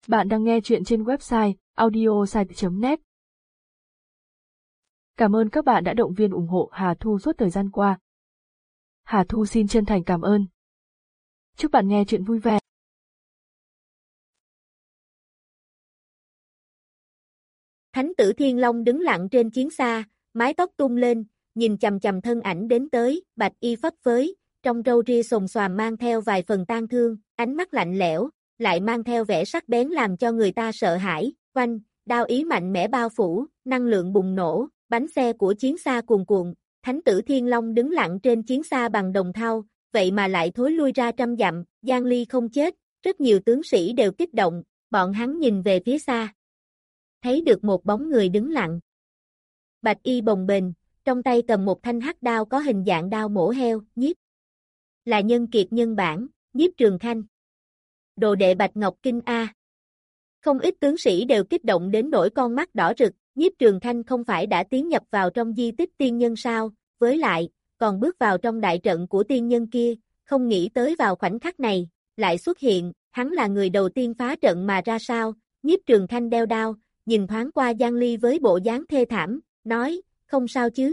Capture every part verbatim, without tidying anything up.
Bạn đang nghe chuyện trên website audiosite chấm net. Cảm ơn các bạn đã động viên ủng hộ Hà Thu suốt thời gian qua. Hà Thu xin chân thành cảm ơn. Chúc bạn nghe chuyện vui vẻ. Thánh tử Thiên Long đứng lặng trên chiến xa, mái tóc tung lên, nhìn chằm chằm thân ảnh đến tới, bạch y phấp phới, trong râu ria xồm xoàm mang theo vài phần tang thương, ánh mắt lạnh lẽo, lại mang theo vẻ sắc bén làm cho người ta sợ hãi. Oanh, đao ý mạnh mẽ bao phủ, năng lượng bùng nổ, bánh xe của chiến xa cuồn cuộn, Thánh tử Thiên Long đứng lặng trên chiến xa bằng đồng thau, vậy mà lại thối lui ra trăm dặm. Giang Ly không chết, rất nhiều tướng sĩ đều kích động, bọn hắn nhìn về phía xa. Thấy được một bóng người đứng lặng. Bạch y bồng bềnh, trong tay cầm một thanh hắc đao có hình dạng đao mổ heo. Nhiếp là nhân kiệt nhân bản, Nhiếp Trường Khanh. Đồ đệ Bạch Ngọc Kinh A. Không ít tướng sĩ đều kích động đến nỗi con mắt đỏ rực. Nhiếp Trường Khanh không phải đã tiến nhập vào trong di tích tiên nhân sao, với lại, còn bước vào trong đại trận của tiên nhân kia, không nghĩ tới vào khoảnh khắc này, lại xuất hiện, hắn là người đầu tiên phá trận mà ra sao. Nhiếp Trường Khanh đeo đao, nhìn thoáng qua Giang Ly với bộ dáng thê thảm, nói, không sao chứ.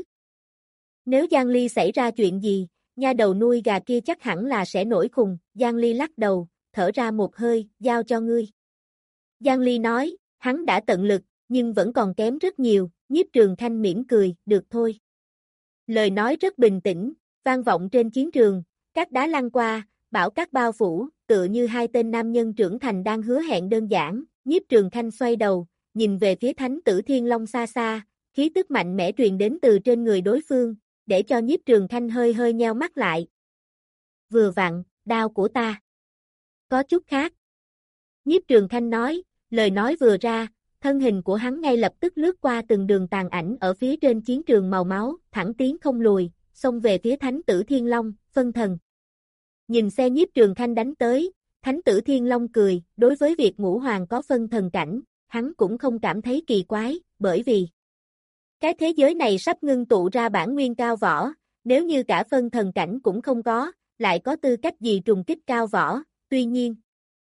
Nếu Giang Ly xảy ra chuyện gì, nha đầu nuôi gà kia chắc hẳn là sẽ nổi khùng. Giang Ly lắc đầu, thở ra một hơi, giao cho ngươi. Giang Ly nói, hắn đã tận lực, nhưng vẫn còn kém rất nhiều. Nhiếp Trường Khanh mỉm cười, được thôi. Lời nói rất bình tĩnh, vang vọng trên chiến trường, các đá lăn qua, bão cát bao phủ, tựa như hai tên nam nhân trưởng thành đang hứa hẹn đơn giản. Nhiếp Trường Khanh xoay đầu, nhìn về phía Thánh tử Thiên Long xa xa, khí tức mạnh mẽ truyền đến từ trên người đối phương, để cho Nhiếp Trường Khanh hơi hơi nheo mắt lại. Vừa vặn, đao của ta. Có chút khác. Nhiếp Trường Khanh nói, lời nói vừa ra, thân hình của hắn ngay lập tức lướt qua từng đường tàn ảnh ở phía trên chiến trường màu máu, thẳng tiến không lùi, xông về phía Thánh tử Thiên Long, phân thần. Nhìn xe Nhiếp Trường Khanh đánh tới, Thánh tử Thiên Long cười, đối với việc Ngũ Hoàng có phân thần cảnh, hắn cũng không cảm thấy kỳ quái, bởi vì cái thế giới này sắp ngưng tụ ra bản nguyên cao võ, nếu như cả phân thần cảnh cũng không có, lại có tư cách gì trùng kích cao võ. Tuy nhiên,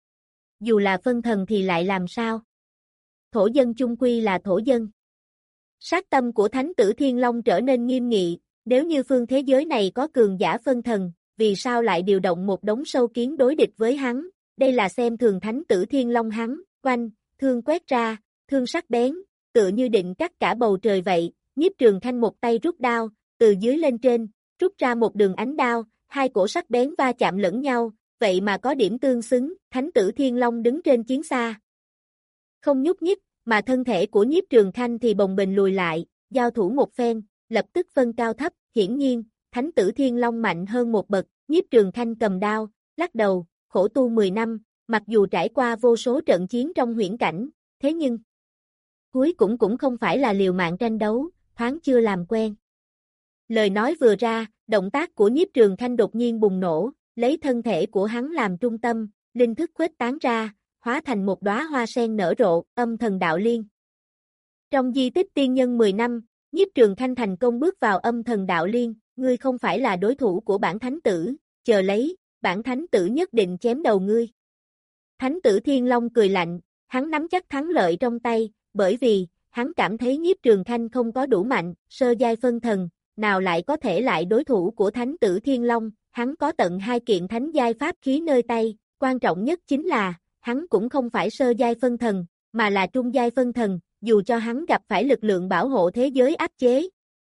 dù là phân thần thì lại làm sao? Thổ dân chung quy là thổ dân. Sát tâm của Thánh tử Thiên Long trở nên nghiêm nghị, nếu như phương thế giới này có cường giả phân thần, vì sao lại điều động một đống sâu kiến đối địch với hắn? Đây là xem thường Thánh tử Thiên Long hắn. Oanh, thương quét ra, thương sắc bén, tựa như định cắt cả bầu trời vậy. Nhiếp Trường Khanh một tay rút đao, từ dưới lên trên, rút ra một đường ánh đao, hai cổ sắc bén va chạm lẫn nhau, vậy mà có điểm tương xứng. Thánh tử Thiên Long đứng trên chiến xa, không nhúc nhích, mà thân thể của Nhiếp Trường Khanh thì bồng bềnh lùi lại, giao thủ một phen, lập tức phân cao thấp. Hiển nhiên, Thánh tử Thiên Long mạnh hơn một bậc. Nhiếp Trường Khanh cầm đao, lắc đầu, khổ tu mười năm, mặc dù trải qua vô số trận chiến trong huyễn cảnh, thế nhưng cuối cùng cũng không phải là liều mạng tranh đấu, thoáng chưa làm quen. Lời nói vừa ra, động tác của Nhiếp Trường Khanh đột nhiên bùng nổ, lấy thân thể của hắn làm trung tâm, linh thức khuếch tán ra, hóa thành một đóa hoa sen nở rộ, âm thần đạo liên. Trong di tích tiên nhân mười năm, Nhiếp Trường Khanh thành công bước vào âm thần đạo liên, ngươi không phải là đối thủ của bản thánh tử, chờ lấy, bản thánh tử nhất định chém đầu ngươi. Thánh tử Thiên Long cười lạnh, hắn nắm chắc thắng lợi trong tay, bởi vì, hắn cảm thấy Nhiếp Trường Khanh không có đủ mạnh, sơ giai phân thần, nào lại có thể lại đối thủ của Thánh tử Thiên Long. Hắn có tận hai kiện thánh giai pháp khí nơi tay, quan trọng nhất chính là, hắn cũng không phải sơ giai phân thần, mà là trung giai phân thần, dù cho hắn gặp phải lực lượng bảo hộ thế giới áp chế.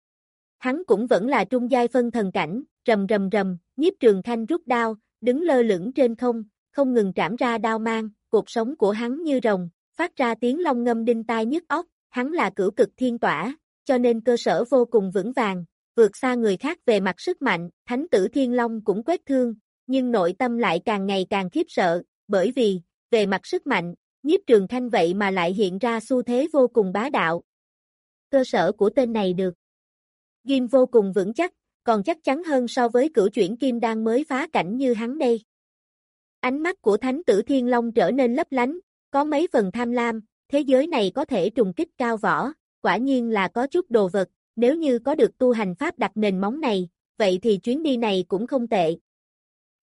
Hắn cũng vẫn là trung giai phân thần cảnh. Rầm rầm rầm, Nhiếp Trường Khanh rút đao, đứng lơ lửng trên không, không ngừng trảm ra đao mang, cột sống của hắn như rồng, phát ra tiếng long ngâm đinh tai nhức óc. Hắn là cửu cực thiên tỏa, cho nên cơ sở vô cùng vững vàng, vượt xa người khác về mặt sức mạnh. Thánh tử Thiên Long cũng quét thương, nhưng nội tâm lại càng ngày càng khiếp sợ, bởi vì, về mặt sức mạnh, Nhiếp Trường Khanh vậy mà lại hiện ra xu thế vô cùng bá đạo. Cơ sở của tên này được ghim vô cùng vững chắc, còn chắc chắn hơn so với cửu chuyển kim đan mới phá cảnh như hắn đây. Ánh mắt của Thánh tử Thiên Long trở nên lấp lánh, có mấy phần tham lam, thế giới này có thể trùng kích cao võ, quả nhiên là có chút đồ vật, nếu như có được tu hành pháp đặt nền móng này, vậy thì chuyến đi này cũng không tệ.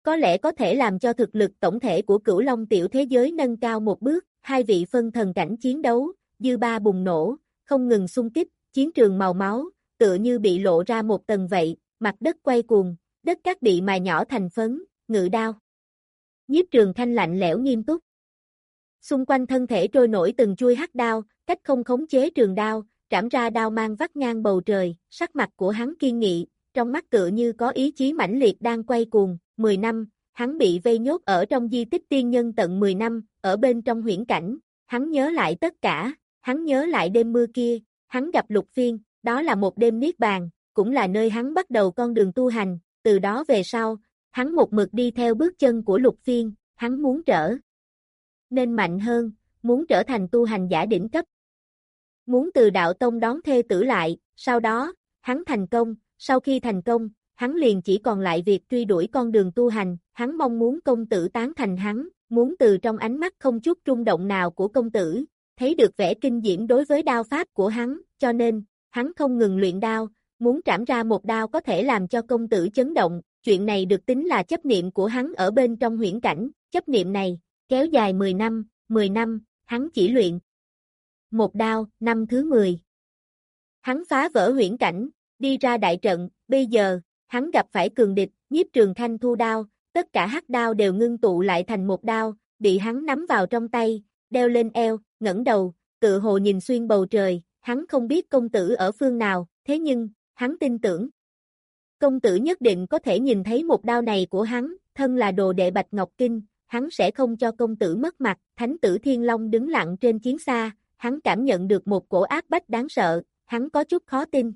có lẽ có thể làm cho thực lực tổng thể của Cửu Long tiểu thế giới nâng cao một bước. Hai vị phân thần cảnh chiến đấu, dư ba bùng nổ, không ngừng xung kích, chiến trường màu máu, tựa như bị lộ ra một tầng vậy, mặt đất quay cuồng, đất cát bị mài nhỏ thành phấn, ngự đao. Nhiếp Trường Khanh lạnh lẽo nghiêm túc. Xung quanh thân thể trôi nổi từng chuôi hắc đao, cách không khống chế trường đao, trảm ra đao mang vắt ngang bầu trời, sắc mặt của hắn kiên nghị, trong mắt tựa như có ý chí mãnh liệt đang quay cuồng. Mười năm, hắn bị vây nhốt ở trong di tích tiên nhân tận mười năm, ở bên trong huyễn cảnh, hắn nhớ lại tất cả, hắn nhớ lại đêm mưa kia, hắn gặp Lục Phiên, đó là một đêm niết bàn, cũng là nơi hắn bắt đầu con đường tu hành, từ đó về sau, hắn một mực đi theo bước chân của Lục Phiên, hắn muốn trở nên mạnh hơn, muốn trở thành tu hành giả đỉnh cấp. Muốn từ đạo tông đón thê tử lại, sau đó, hắn thành công, sau khi thành công, hắn liền chỉ còn lại việc truy đuổi con đường tu hành, hắn mong muốn công tử tán thành hắn, muốn từ trong ánh mắt không chút rung động nào của công tử, thấy được vẻ kinh diễm đối với đao pháp của hắn, cho nên, hắn không ngừng luyện đao, muốn trảm ra một đao có thể làm cho công tử chấn động, chuyện này được tính là chấp niệm của hắn ở bên trong huyễn cảnh, chấp niệm này, kéo dài mười năm, mười năm, hắn chỉ luyện một đao, năm thứ mười. Hắn phá vỡ huyễn cảnh, đi ra đại trận, bây giờ, hắn gặp phải cường địch, Nhiếp Trường Khanh thu đao, tất cả hắc đao đều ngưng tụ lại thành một đao, bị hắn nắm vào trong tay, đeo lên eo, ngẩng đầu, tự hồ nhìn xuyên bầu trời, hắn không biết công tử ở phương nào, thế nhưng, hắn tin tưởng. Công tử nhất định có thể nhìn thấy một đao này của hắn, thân là đồ đệ Bạch Ngọc Kinh, hắn sẽ không cho công tử mất mặt, Thánh tử Thiên Long đứng lặng trên chiến xa, hắn cảm nhận được một cổ áp bách đáng sợ, hắn có chút khó tin.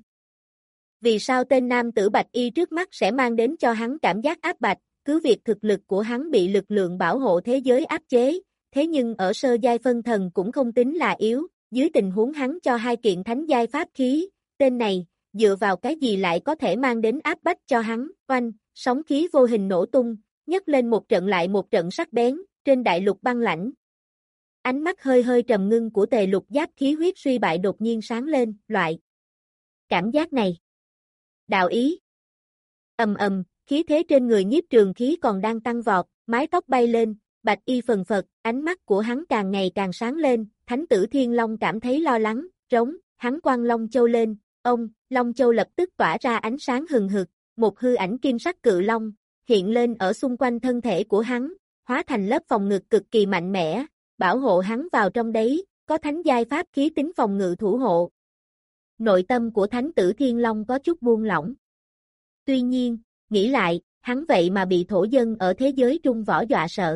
Vì sao tên nam tử Bạch Y trước mắt sẽ mang đến cho hắn cảm giác áp bách, cứ việc thực lực của hắn bị lực lượng bảo hộ thế giới áp chế, thế nhưng ở sơ giai phân thần cũng không tính là yếu, dưới tình huống hắn cho hai kiện thánh giai pháp khí, tên này, dựa vào cái gì lại có thể mang đến áp bách cho hắn, oanh, sóng khí vô hình nổ tung, nhấc lên một trận lại một trận sắc bén, trên đại lục băng lãnh. Ánh mắt hơi hơi trầm ngưng của Tề Lục Giáp khí huyết suy bại đột nhiên sáng lên, loại cảm giác này. Đạo ý. Ầm ầm, khí thế trên người Nhiếp Trường khí còn đang tăng vọt, mái tóc bay lên, Bạch Y phần phật, ánh mắt của hắn càng ngày càng sáng lên, Thánh tử Thiên Long cảm thấy lo lắng, trống, hắn quăng Long Châu lên, ông, Long Châu lập tức tỏa ra ánh sáng hừng hực, một hư ảnh kim sắc cự long hiện lên ở xung quanh thân thể của hắn, hóa thành lớp phòng ngự cực kỳ mạnh mẽ, bảo hộ hắn vào trong đấy, có thánh giai pháp khí tính phòng ngự thủ hộ. Nội tâm của Thánh tử Thiên Long có chút buông lỏng. Tuy nhiên, nghĩ lại, hắn vậy mà bị thổ dân ở thế giới trung võ dọa sợ.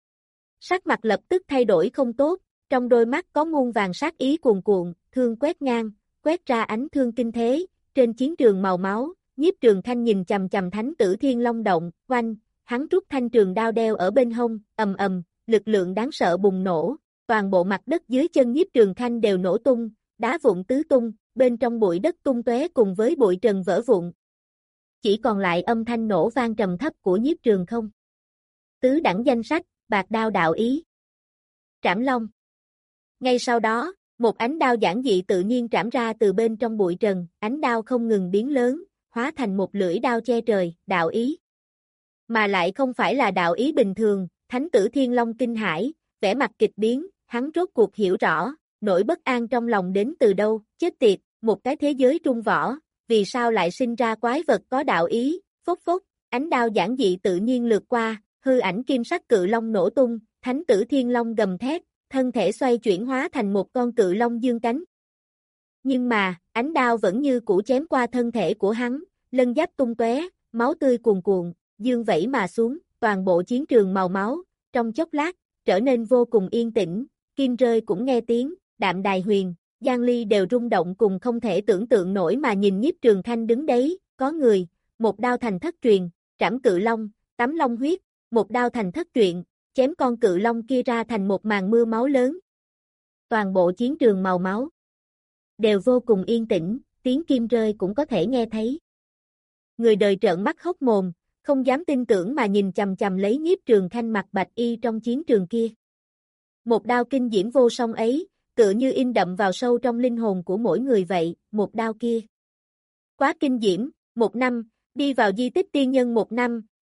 Sắc mặt lập tức thay đổi không tốt, trong đôi mắt có muôn vàng sát ý cuồn cuộn, thương quét ngang, quét ra ánh thương kinh thế, trên chiến trường màu máu, Nhiếp Trường Khanh nhìn chằm chằm Thánh tử Thiên Long động, oanh, hắn rút thanh trường đao đeo ở bên hông, ầm ầm, lực lượng đáng sợ bùng nổ, toàn bộ mặt đất dưới chân Nhiếp Trường Khanh đều nổ tung, đá vụn tứ tung, bên trong bụi đất tung tóe cùng với bụi trần vỡ vụn. Chỉ còn lại âm thanh nổ vang trầm thấp của Nhiếp Trường không. Tứ đẳng danh sách, bạc đao đạo ý. Trảm long. Ngay sau đó, một ánh đao giản dị tự nhiên trảm ra từ bên trong bụi trần, ánh đao không ngừng biến lớn, hóa thành một lưỡi đao che trời, đạo ý. Mà lại không phải là đạo ý bình thường, Thánh tử Thiên Long kinh hãi, vẻ mặt kịch biến, hắn rốt cuộc hiểu rõ, nỗi bất an trong lòng đến từ đâu, chết tiệt, một cái thế giới trung võ, vì sao lại sinh ra quái vật có đạo ý, phốc phốc, ánh đao giản dị tự nhiên lướt qua, hư ảnh kim sắc cự long nổ tung, Thánh tử Thiên Long gầm thét, thân thể xoay chuyển hóa thành một con cự long dương cánh. Nhưng mà, ánh đao vẫn như cũ chém qua thân thể của hắn, lân giáp tung tóe, máu tươi cuồn cuộn, dương vẩy mà xuống, toàn bộ chiến trường màu máu, trong chốc lát, trở nên vô cùng yên tĩnh, kim rơi cũng nghe tiếng, Đạm Đài Huyền, Giang Ly đều rung động cùng không thể tưởng tượng nổi mà nhìn Nhiếp Trường Khanh đứng đấy, có người, một đao thành thất truyền, trảm cự long, tắm long huyết, một đao thành thất truyện, chém con cự long kia ra thành một màn mưa máu lớn. Toàn bộ chiến trường màu máu đều vô cùng yên tĩnh, tiếng kim rơi cũng có thể nghe thấy. Người đời trợn mắt hốc mồm, không dám tin tưởng mà nhìn chằm chằm lấy Nhiếp Trường Khanh mặc bạch y trong chiến trường kia. Một đao kinh diễm vô song ấy, tựa như in đậm vào sâu trong linh hồn của mỗi người vậy, một đao kia. Quá kinh diễm, một năm, đi vào di tích tiên nhân một năm,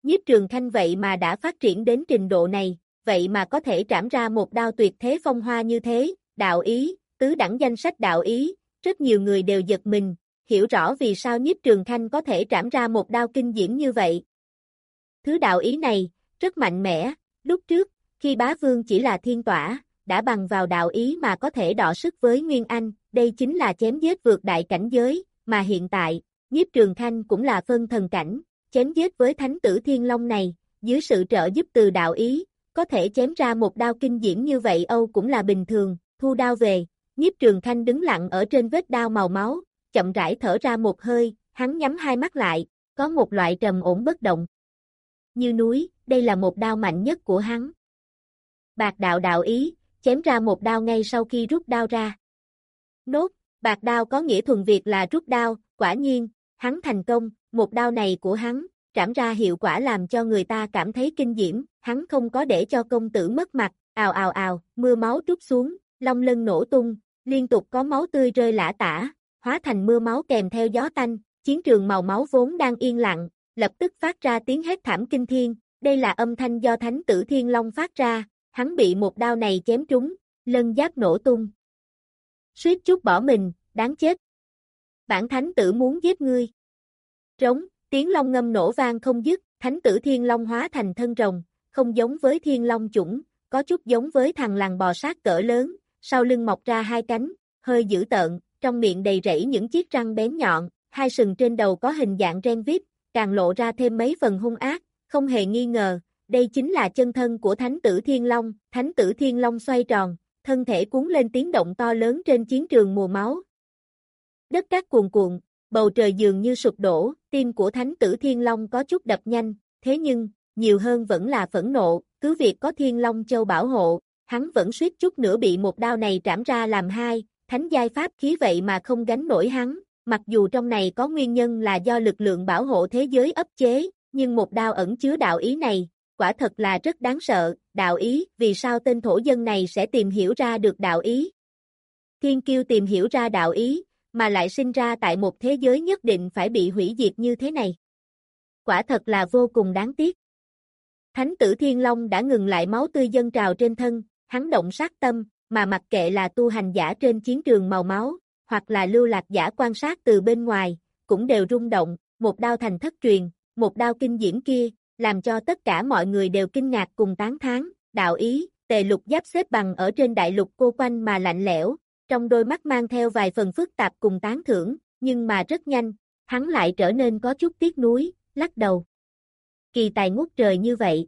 Nhiếp Trường Khanh vậy mà đã phát triển đến trình độ này, vậy mà có thể trảm ra một đao tuyệt thế phong hoa như thế, đạo ý, tứ đẳng danh sách đạo ý, rất nhiều người đều giật mình, hiểu rõ vì sao Nhiếp Trường Khanh có thể trảm ra một đao kinh diễm như vậy. Thứ đạo ý này, rất mạnh mẽ, lúc trước, khi bá vương chỉ là thiên tỏa, đã bằng vào đạo ý mà có thể đọ sức với Nguyên Anh, đây chính là chém giết vượt đại cảnh giới, mà hiện tại, Nhiếp Trường Khanh cũng là phân thần cảnh, chém giết với thánh tử Thiên Long này, dưới sự trợ giúp từ đạo ý, có thể chém ra một đao kinh diễm như vậy Âu cũng là bình thường, thu đao về, Nhiếp Trường Khanh đứng lặng ở trên vết đao màu máu, chậm rãi thở ra một hơi, hắn nhắm hai mắt lại, có một loại trầm ổn bất động. Như núi, đây là một đao mạnh nhất của hắn. Bạc đạo đạo ý, chém ra một đao ngay sau khi rút đao ra. Nốt, bạc đao có nghĩa thuần Việt là rút đao, quả nhiên, hắn thành công, một đao này của hắn, trảm ra hiệu quả làm cho người ta cảm thấy kinh diễm, hắn không có để cho công tử mất mặt, ào ào ào, mưa máu trút xuống, long lân nổ tung, liên tục có máu tươi rơi lả tả, hóa thành mưa máu kèm theo gió tanh, chiến trường màu máu vốn đang yên lặng, lập tức phát ra tiếng hét thảm kinh thiên, đây là âm thanh do thánh tử Thiên Long phát ra, hắn bị một đao này chém trúng, lân giáp nổ tung. Suýt chút bỏ mình, đáng chết. Bản thánh tử muốn giết ngươi. Trống, tiếng long ngâm nổ vang không dứt, thánh tử Thiên Long hóa thành thân rồng, không giống với Thiên Long chủng, có chút giống với thằng lằn bò sát cỡ lớn, sau lưng mọc ra hai cánh, hơi dữ tợn, trong miệng đầy rẫy những chiếc răng bén nhọn, hai sừng trên đầu có hình dạng ren vít, càng lộ ra thêm mấy phần hung ác, không hề nghi ngờ, đây chính là chân thân của thánh tử Thiên Long, thánh tử Thiên Long xoay tròn, thân thể cuốn lên tiếng động to lớn trên chiến trường mùa máu. Đất cát cuồn cuộn, bầu trời dường như sụp đổ, tim của thánh tử Thiên Long có chút đập nhanh, thế nhưng, nhiều hơn vẫn là phẫn nộ, cứ việc có Thiên Long Châu bảo hộ, hắn vẫn suýt chút nữa bị một đao này trảm ra làm hai, thánh giai pháp khí vậy mà không gánh nổi hắn, mặc dù trong này có nguyên nhân là do lực lượng bảo hộ thế giới ấp chế, nhưng một đao ẩn chứa đạo ý này, quả thật là rất đáng sợ, đạo ý, vì sao tên thổ dân này sẽ tìm hiểu ra được đạo ý? Thiên kiêu tìm hiểu ra đạo ý, mà lại sinh ra tại một thế giới nhất định phải bị hủy diệt như thế này. Quả thật là vô cùng đáng tiếc. Thánh tử Thiên Long đã ngừng lại máu tươi dâng trào trên thân, hắn động sát tâm, mà mặc kệ là tu hành giả trên chiến trường màu máu, hoặc là lưu lạc giả quan sát từ bên ngoài, cũng đều rung động, một đao thành thất truyền, một đao kinh diễm kia, làm cho tất cả mọi người đều kinh ngạc cùng tán thán, đạo ý, Tề Lục giáp xếp bằng ở trên đại lục cô quanh mà lạnh lẽo, trong đôi mắt mang theo vài phần phức tạp cùng tán thưởng, nhưng mà rất nhanh, hắn lại trở nên có chút tiếc nuối, lắc đầu. Kỳ tài ngút trời như vậy.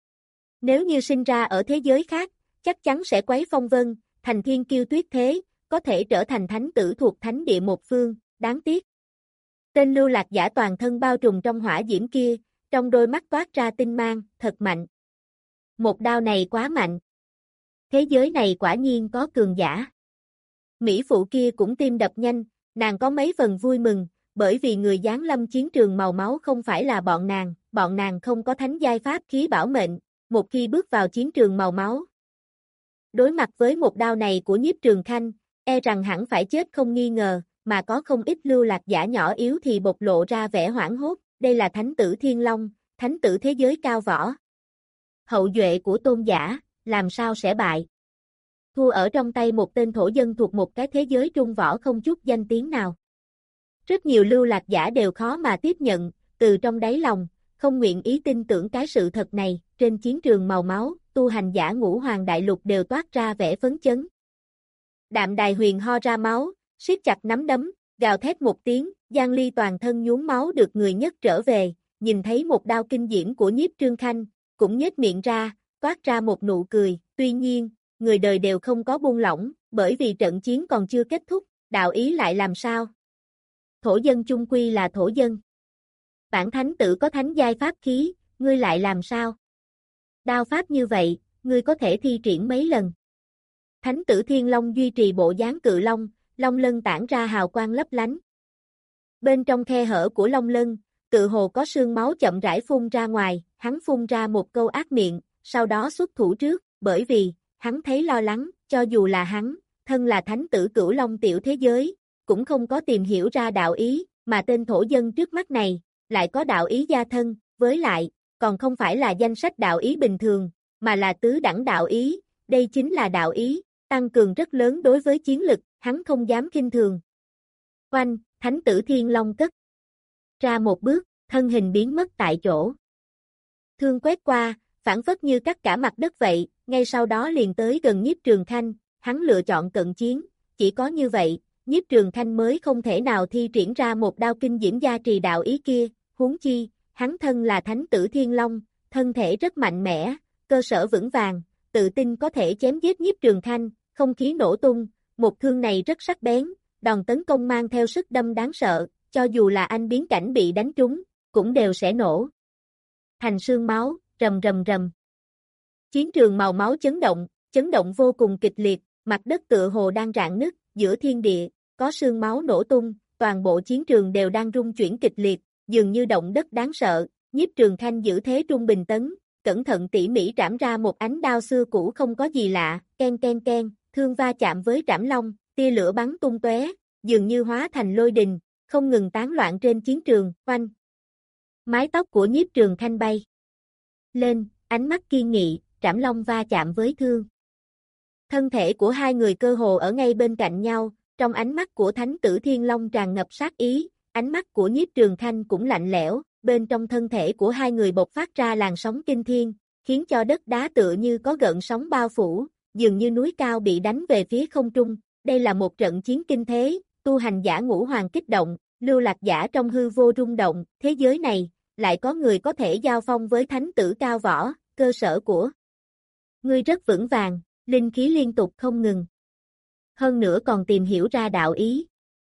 Nếu như sinh ra ở thế giới khác, chắc chắn sẽ quấy phong vân, thành thiên kiêu tuyết thế, có thể trở thành thánh tử thuộc thánh địa một phương, đáng tiếc. Tên lưu lạc giả toàn thân bao trùm trong hỏa diễm kia, trong đôi mắt toát ra tinh mang, thật mạnh. Một đao này quá mạnh. Thế giới này quả nhiên có cường giả. Mỹ phụ kia cũng tim đập nhanh, nàng có mấy phần vui mừng, bởi vì người giáng lâm chiến trường màu máu không phải là bọn nàng, bọn nàng không có thánh giai pháp khí bảo mệnh, một khi bước vào chiến trường màu máu. Đối mặt với một đao này của Nhiếp Trường Khanh, e rằng hẳn phải chết không nghi ngờ, mà có không ít lưu lạc giả nhỏ yếu thì bộc lộ ra vẻ hoảng hốt, đây là thánh tử Thiên Long, thánh tử thế giới cao võ. Hậu duệ của tôn giả, làm sao sẽ bại? Thua ở trong tay một tên thổ dân thuộc một cái thế giới trung võ không chút danh tiếng nào. Rất nhiều lưu lạc giả đều khó mà tiếp nhận, từ trong đáy lòng, không nguyện ý tin tưởng cái sự thật này, trên chiến trường màu máu, tu hành giả ngũ hoàng đại lục đều toát ra vẻ phấn chấn. Đạm Đài Huyền ho ra máu, siết chặt nắm đấm, gào thét một tiếng, Giang Ly toàn thân nhuốm máu được người nhất trở về, nhìn thấy một đao kinh diễm của Nhiếp Trường Khanh, cũng nhếch miệng ra, toát ra một nụ cười, tuy nhiên, người đời đều không có buông lỏng, bởi vì trận chiến còn chưa kết thúc, đạo ý lại làm sao? Thổ dân chung quy là thổ dân. Bản thánh tử có thánh giai pháp khí, ngươi lại làm sao? Đao pháp như vậy, ngươi có thể thi triển mấy lần? Thánh tử Thiên Long duy trì bộ dáng cự long, long lân tản ra hào quang lấp lánh. Bên trong khe hở của long lân, tự hồ có sương máu chậm rãi phun ra ngoài, hắn phun ra một câu ác miệng, sau đó xuất thủ trước, bởi vì, hắn thấy lo lắng, cho dù là hắn, thân là thánh tử cửu long tiểu thế giới, cũng không có tìm hiểu ra đạo ý, mà tên thổ dân trước mắt này, lại có đạo ý gia thân, với lại, còn không phải là danh sách đạo ý bình thường, mà là tứ đẳng đạo ý, đây chính là đạo ý, tăng cường rất lớn đối với chiến lực, hắn không dám khinh thường. Oanh, Thánh tử Thiên Long cất ra một bước, thân hình biến mất tại chỗ. Thương quét qua, phản phất như cắt cả mặt đất vậy, ngay sau đó liền tới gần Nhiếp Trường Khanh, hắn lựa chọn cận chiến, chỉ có như vậy, Nhiếp Trường Khanh mới không thể nào thi triển ra một đao kinh diễm gia trì đạo ý kia, huống chi, hắn thân là Thánh tử Thiên Long, thân thể rất mạnh mẽ, cơ sở vững vàng, tự tin có thể chém giết Nhiếp Trường Khanh, không khí nổ tung, một thương này rất sắc bén, đòn tấn công mang theo sức đâm đáng sợ, cho dù là anh biến cảnh bị đánh trúng, cũng đều sẽ nổ thành sương máu, rầm rầm rầm. Chiến trường màu máu chấn động, chấn động vô cùng kịch liệt, mặt đất tựa hồ đang rạn nứt, giữa thiên địa, có sương máu nổ tung, toàn bộ chiến trường đều đang rung chuyển kịch liệt, dường như động đất đáng sợ, Nhiếp Trường Khanh giữ thế trung bình tấn, cẩn thận tỉ mỉ trảm ra một ánh đao xưa cũ không có gì lạ, ken ken ken, thương va chạm với trảm long, tia lửa bắn tung tóe, dường như hóa thành lôi đình, không ngừng tán loạn trên chiến trường, oanh. Mái tóc của Nhiếp Trường Khanh bay lên, ánh mắt kiên nghị, trảm long va chạm với thương. Thân thể của hai người cơ hồ ở ngay bên cạnh nhau, trong ánh mắt của Thánh tử Thiên Long tràn ngập sát ý, ánh mắt của Nhiếp Trường Khanh cũng lạnh lẽo, bên trong thân thể của hai người bộc phát ra làn sóng kinh thiên, khiến cho đất đá tựa như có gợn sóng bao phủ, dường như núi cao bị đánh về phía không trung, đây là một trận chiến kinh thế, tu hành giả ngũ hoàng kích động, lưu lạc giả trong hư vô rung động, thế giới này, lại có người có thể giao phong với thánh tử cao võ, cơ sở của ngươi rất vững vàng, linh khí liên tục không ngừng. Hơn nữa còn tìm hiểu ra đạo ý.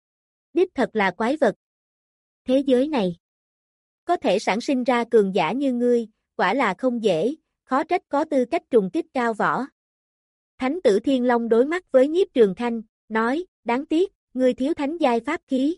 Đích thật là quái vật. Thế giới này, có thể sản sinh ra cường giả như ngươi, quả là không dễ, khó trách có tư cách trùng kích cao võ. Thánh tử Thiên Long đối mắt với Nhiếp Trường Khanh, nói, đáng tiếc, ngươi thiếu thánh giai pháp khí.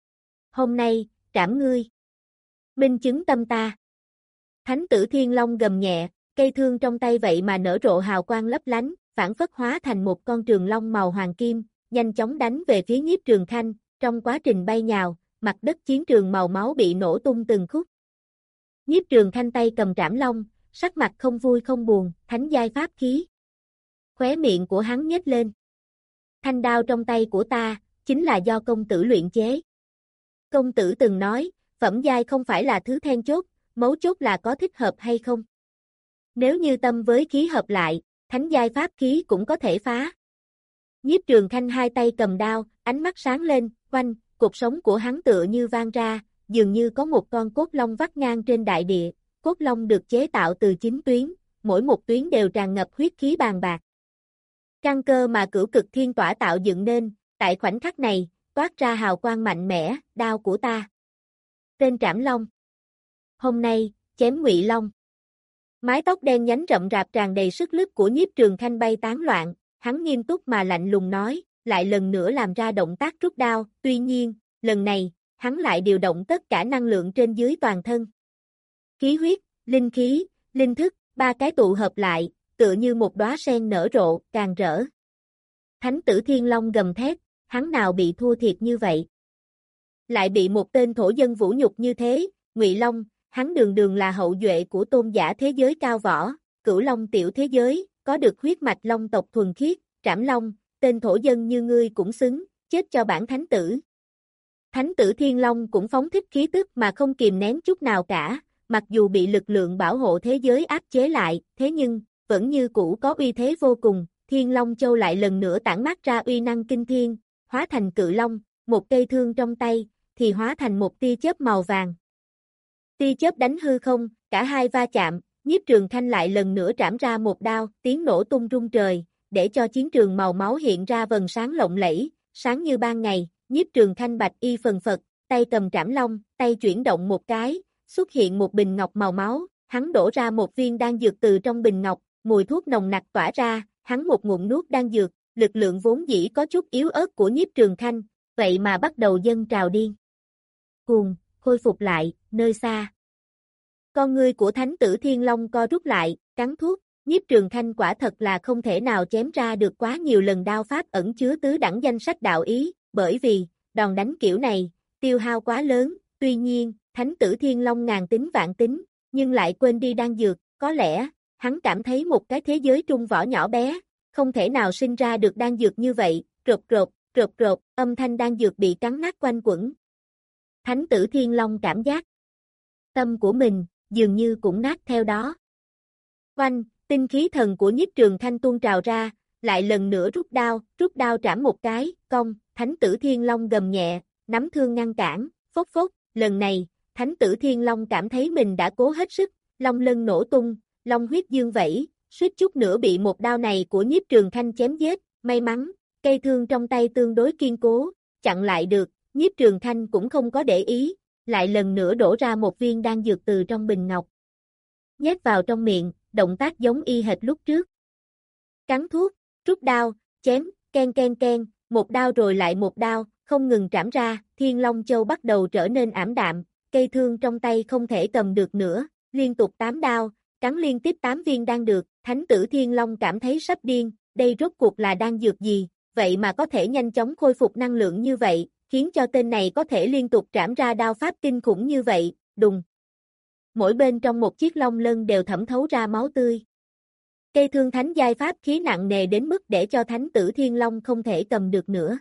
Hôm nay, trảm ngươi. Minh chứng tâm ta. Thánh tử Thiên Long gầm nhẹ, cây thương trong tay vậy mà nở rộ hào quang lấp lánh, phản phất hóa thành một con trường long màu hoàng kim, nhanh chóng đánh về phía Nhiếp Trường Khanh, trong quá trình bay nhào, mặt đất chiến trường màu máu bị nổ tung từng khúc. Nhiếp Trường Khanh tay cầm trảm long, sắc mặt không vui không buồn, thánh giai pháp khí. Khóe miệng của hắn nhếch lên. Thanh đao trong tay của ta, chính là do công tử luyện chế. Công tử từng nói, phẩm giai không phải là thứ then chốt, mấu chốt là có thích hợp hay không. Nếu như tâm với khí hợp lại, thánh giai pháp khí cũng có thể phá. Nhiếp Trường Khanh hai tay cầm đao, ánh mắt sáng lên, quanh, cuộc sống của hắn tựa như vang ra, dường như có một con cốt long vắt ngang trên đại địa, cốt long được chế tạo từ chín tuyến, mỗi một tuyến đều tràn ngập huyết khí bàn bạc. Căn cơ mà Cửu Cực Thiên Tỏa tạo dựng nên, tại khoảnh khắc này, toát ra hào quang mạnh mẽ, đao của ta. Tên Trảm Long. Hôm nay, chém Ngụy Long. Mái tóc đen nhánh rậm rạp tràn đầy sức lực của Nhiếp Trường Khanh bay tán loạn, hắn nghiêm túc mà lạnh lùng nói, lại lần nữa làm ra động tác rút đao, tuy nhiên, lần này, hắn lại điều động tất cả năng lượng trên dưới toàn thân. Khí huyết, linh khí, linh thức, ba cái tụ hợp lại, tựa như một đóa sen nở rộ, càng rỡ. Thánh tử Thiên Long gầm thét, hắn nào bị thua thiệt như vậy? Lại bị một tên thổ dân vũ nhục như thế, Ngụy Long, hắn đường đường là hậu duệ của tôn giả thế giới cao võ, Cửu Long tiểu thế giới, có được huyết mạch long tộc thuần khiết, Trảm Long, tên thổ dân như ngươi cũng xứng, chết cho bản thánh tử. Thánh tử Thiên Long cũng phóng thích khí tức mà không kìm nén chút nào cả, mặc dù bị lực lượng bảo hộ thế giới áp chế lại, thế nhưng, vẫn như cũ có uy thế vô cùng, Thiên Long Châu lại lần nữa tản mát ra uy năng kinh thiên, hóa thành cự long, một cây thương trong tay, thì hóa thành một tia chớp màu vàng. Tia chớp đánh hư không, cả hai va chạm, Nhiếp Trường Khanh lại lần nữa trảm ra một đao, tiếng nổ tung rung trời, để cho chiến trường màu máu hiện ra vầng sáng lộng lẫy, sáng như ban ngày, Nhiếp Trường Khanh bạch y phần phật, tay cầm trảm long, tay chuyển động một cái, xuất hiện một bình ngọc màu máu, hắn đổ ra một viên đan dược từ trong bình ngọc, mùi thuốc nồng nặc tỏa ra, hắn một ngụm nuốt đan dược, lực lượng vốn dĩ có chút yếu ớt của Nhiếp Trường Khanh, vậy mà bắt đầu dâng trào điên. Cuồng, khôi phục lại, nơi xa. Con ngươi của Thánh tử Thiên Long co rút lại, cắn thuốc, Nhiếp Trường Khanh quả thật là không thể nào chém ra được quá nhiều lần đao pháp ẩn chứa tứ đẳng danh sách đạo ý, bởi vì, đòn đánh kiểu này, tiêu hao quá lớn, tuy nhiên, Thánh tử Thiên Long ngàn tính vạn tính, nhưng lại quên đi đan dược, có lẽ, hắn cảm thấy một cái thế giới trung võ nhỏ bé, không thể nào sinh ra được đan dược như vậy, rộp rộp, rộp rộp, âm thanh đan dược bị cắn nát quanh quẩn. Thánh tử Thiên Long cảm giác tâm của mình, dường như cũng nát theo đó. Oanh, tinh khí thần của Nhiếp Trường Khanh tuôn trào ra, lại lần nữa rút đao, rút đao trảm một cái, cong, Thánh tử Thiên Long gầm nhẹ, nắm thương ngăn cản, phốc phốc, lần này, Thánh tử Thiên Long cảm thấy mình đã cố hết sức, long lân nổ tung, long huyết dương vẩy, suýt chút nữa bị một đao này của Nhiếp Trường Khanh chém giết, may mắn, cây thương trong tay tương đối kiên cố, chặn lại được, Nhiếp Trường Khanh cũng không có để ý, lại lần nữa đổ ra một viên đan dược từ trong bình ngọc. Nhét vào trong miệng, động tác giống y hệt lúc trước. Cắn thuốc, rút đao, chém, ken ken ken, một đao rồi lại một đao, không ngừng trảm ra, Thiên Long Châu bắt đầu trở nên ảm đạm, cây thương trong tay không thể cầm được nữa, liên tục tám đao, cắn liên tiếp tám viên đan dược, Thánh tử Thiên Long cảm thấy sắp điên, đây rốt cuộc là đan dược gì, vậy mà có thể nhanh chóng khôi phục năng lượng như vậy, khiến cho tên này có thể liên tục trảm ra đao pháp kinh khủng như vậy, đùng. Mỗi bên trong một chiếc long lân đều thẩm thấu ra máu tươi. Cây thương thánh giai pháp khí nặng nề đến mức để cho Thánh tử Thiên Long không thể cầm được nữa.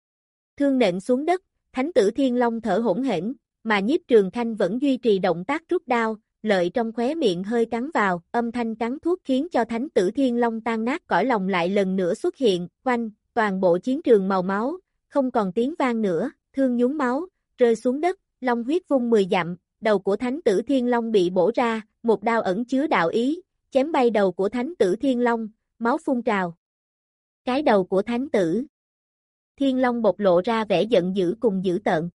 Thương nện xuống đất, Thánh tử Thiên Long thở hổn hển, mà Nhiếp Trường Khanh vẫn duy trì động tác rút đao, lợi trong khóe miệng hơi cắn vào, âm thanh cắn thuốc khiến cho Thánh tử Thiên Long tan nát cõi lòng lại lần nữa xuất hiện, quanh, toàn bộ chiến trường màu máu, không còn tiếng vang nữa, thương nhúng máu, rơi xuống đất, long huyết vung mười dặm, đầu của Thánh tử Thiên Long bị bổ ra, một đao ẩn chứa đạo ý, chém bay đầu của Thánh tử Thiên Long, máu phun trào. Cái đầu của Thánh tử Thiên Long bộc lộ ra vẻ giận dữ cùng dữ tợn.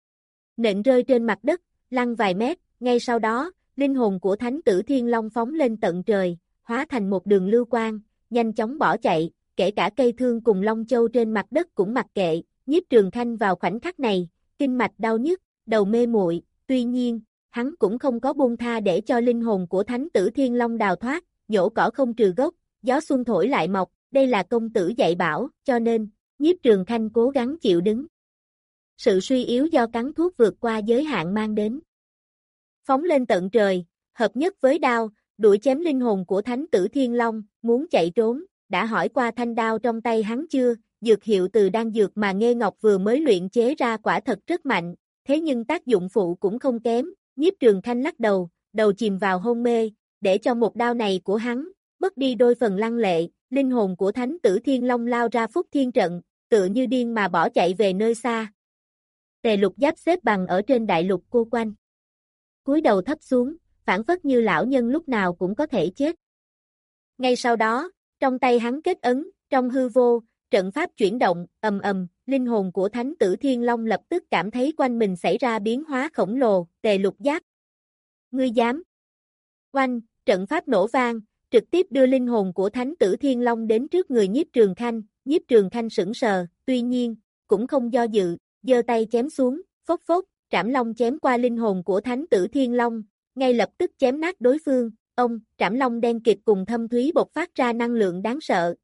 Nện rơi trên mặt đất, lăn vài mét, ngay sau đó, linh hồn của Thánh tử Thiên Long phóng lên tận trời, hóa thành một đường lưu quang, nhanh chóng bỏ chạy, kể cả cây thương cùng Long Châu trên mặt đất cũng mặc kệ, Nhiếp Trường Khanh vào khoảnh khắc này, kinh mạch đau nhức, đầu mê muội, tuy nhiên, hắn cũng không có buông tha để cho linh hồn của Thánh tử Thiên Long đào thoát, nhổ cỏ không trừ gốc, gió xuân thổi lại mọc, đây là công tử dạy bảo, cho nên, Nhiếp Trường Khanh cố gắng chịu đứng. Sự suy yếu do cắn thuốc vượt qua giới hạn mang đến. Phóng lên tận trời, hợp nhất với đao, đuổi chém linh hồn của Thánh tử Thiên Long, muốn chạy trốn, đã hỏi qua thanh đao trong tay hắn chưa, dược hiệu từ đan dược mà Nghê Ngọc vừa mới luyện chế ra quả thật rất mạnh, thế nhưng tác dụng phụ cũng không kém, Nhiếp Trường Khanh lắc đầu, đầu chìm vào hôn mê, để cho một đao này của hắn, mất đi đôi phần lăng lệ, linh hồn của Thánh tử Thiên Long lao ra Phúc Thiên trận, tựa như điên mà bỏ chạy về nơi xa. Tề Lục Giáp xếp bằng ở trên đại lục cô quanh. Cúi đầu thấp xuống, phản phất như lão nhân lúc nào cũng có thể chết. Ngay sau đó, trong tay hắn kết ấn, trong hư vô, trận pháp chuyển động, ầm ầm, linh hồn của Thánh tử Thiên Long lập tức cảm thấy quanh mình xảy ra biến hóa khổng lồ, Tề Lục Giáp. Ngươi dám? Oanh, trận pháp nổ vang, trực tiếp đưa linh hồn của Thánh tử Thiên Long đến trước người Nhiếp Trường Khanh, Nhiếp Trường Khanh sững sờ, tuy nhiên, cũng không do dự, giơ tay chém xuống, phốc phốc, trảm long chém qua linh hồn của Thánh tử Thiên Long, ngay lập tức chém nát đối phương, ông, trảm long đen kịt cùng thâm thúy bộc phát ra năng lượng đáng sợ.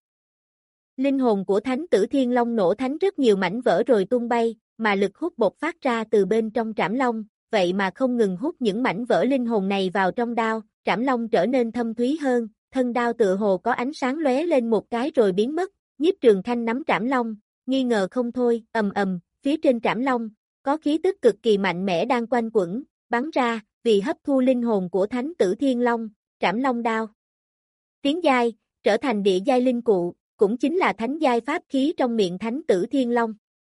Linh hồn của Thánh tử Thiên Long nổ thánh rất nhiều mảnh vỡ rồi tung bay, mà lực hút bộc phát ra từ bên trong trảm long, vậy mà không ngừng hút những mảnh vỡ linh hồn này vào trong đao, trảm long trở nên thâm thúy hơn, thân đao tựa hồ có ánh sáng lóe lên một cái rồi biến mất, Nhiếp Trường Khanh nắm trảm long, nghi ngờ không thôi, ầm ầm, phía trên trảm long, có khí tức cực kỳ mạnh mẽ đang quanh quẩn, bắn ra, vì hấp thu linh hồn của Thánh tử Thiên Long, trảm long đao. Tiến giai, trở thành địa giai linh cụ, cũng chính là thánh giai pháp khí trong miệng Thánh tử Thiên Long.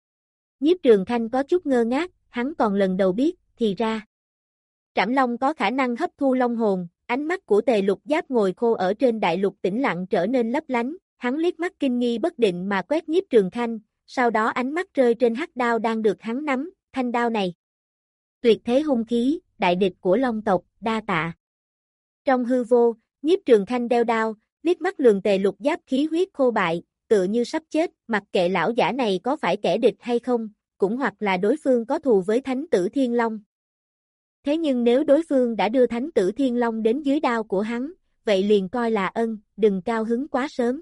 Nhiếp Trường Khanh có chút ngơ ngác, hắn còn lần đầu biết, thì ra. Trảm long có khả năng hấp thu long hồn, ánh mắt của Tề Lục Giáp ngồi khô ở trên đại lục tĩnh lặng trở nên lấp lánh, hắn liếc mắt kinh nghi bất định mà quét Nhiếp Trường Khanh, sau đó ánh mắt rơi trên hắc đao đang được hắn nắm, thanh đao này. Tuyệt thế hung khí, đại địch của Long tộc, đa tạ. Trong hư vô, Nhiếp Trường Khanh đeo đao, liếc mắt lườm Tề Lục Giáp khí huyết khô bại, tựa như sắp chết, mặc kệ lão giả này có phải kẻ địch hay không, cũng hoặc là đối phương có thù với Thánh tử Thiên Long. Thế nhưng nếu đối phương đã đưa Thánh tử Thiên Long đến dưới đao của hắn, vậy liền coi là ân, đừng cao hứng quá sớm.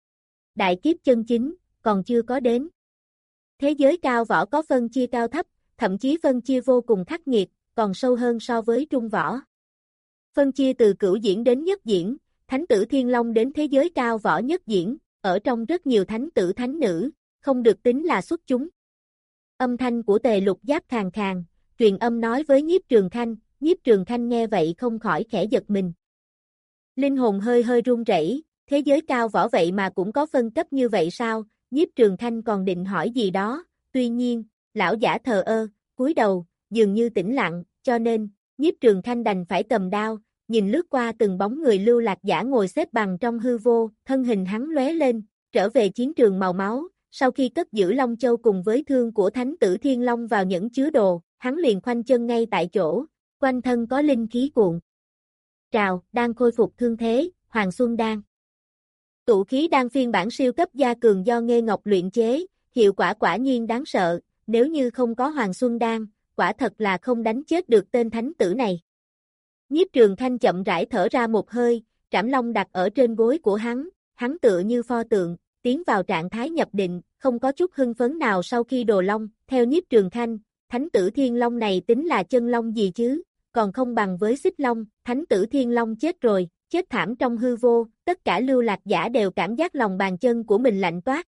Đại kiếp chân chính, còn chưa có đến. Thế giới cao võ có phân chia cao thấp, thậm chí phân chia vô cùng khắc nghiệt, còn sâu hơn so với trung võ. Phân chia từ cửu diễn đến nhất diễn, thánh tử Thiên Long đến thế giới cao võ nhất diễn, ở trong rất nhiều thánh tử thánh nữ, không được tính là xuất chúng. Âm thanh của Tề Lục Giáp khàn khàn, truyền âm nói với Nhiếp Trường Khanh, Nhiếp Trường Khanh nghe vậy không khỏi khẽ giật mình. Linh hồn hơi hơi run rẩy, thế giới cao võ vậy mà cũng có phân cấp như vậy sao? Nhiếp Trường Khanh còn định hỏi gì đó, tuy nhiên, lão giả thờ ơ, cúi đầu, dường như tĩnh lặng, cho nên, Nhiếp Trường Khanh đành phải cầm đao, nhìn lướt qua từng bóng người lưu lạc giả ngồi xếp bằng trong hư vô, thân hình hắn lóe lên, trở về chiến trường màu máu, sau khi cất giữ Long Châu cùng với thương của Thánh tử Thiên Long vào những chứa đồ, hắn liền khoanh chân ngay tại chỗ, quanh thân có linh khí cuộn. Trào, đang khôi phục thương thế, Hoàng Xuân Đan. Tụ khí đan phiên bản siêu cấp gia cường do Nghê Ngọc luyện chế, hiệu quả quả nhiên đáng sợ, nếu như không có Hoàng Xuân Đan, quả thật là không đánh chết được tên thánh tử này. Nhiếp Trường Khanh chậm rãi thở ra một hơi, trảm long đặt ở trên gối của hắn, hắn tựa như pho tượng, tiến vào trạng thái nhập định, không có chút hưng phấn nào sau khi đồ long, theo Nhiếp Trường Khanh, thánh tử Thiên Long này tính là chân long gì chứ, còn không bằng với xích long, thánh tử Thiên Long chết rồi, chết thảm trong hư vô, tất cả lưu lạc giả đều cảm giác lòng bàn chân của mình lạnh toát.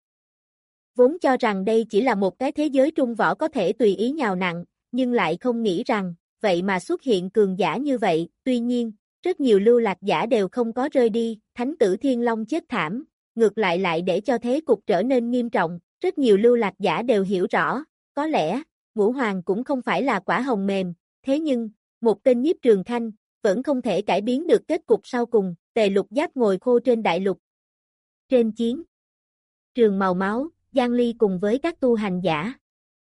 Vốn cho rằng đây chỉ là một cái thế giới trung võ có thể tùy ý nhào nặn, nhưng lại không nghĩ rằng, vậy mà xuất hiện cường giả như vậy, tuy nhiên, rất nhiều lưu lạc giả đều không có rơi đi, thánh tử Thiên Long chết thảm, ngược lại lại để cho thế cục trở nên nghiêm trọng, rất nhiều lưu lạc giả đều hiểu rõ, có lẽ, Ngũ Hoàng cũng không phải là quả hồng mềm, thế nhưng, một tên Nhiếp Trường Khanh, vẫn không thể cải biến được kết cục sau cùng, Tề Lục Giáp ngồi khô trên đại lục. Trên chiến trường màu máu, Giang Ly cùng với các tu hành giả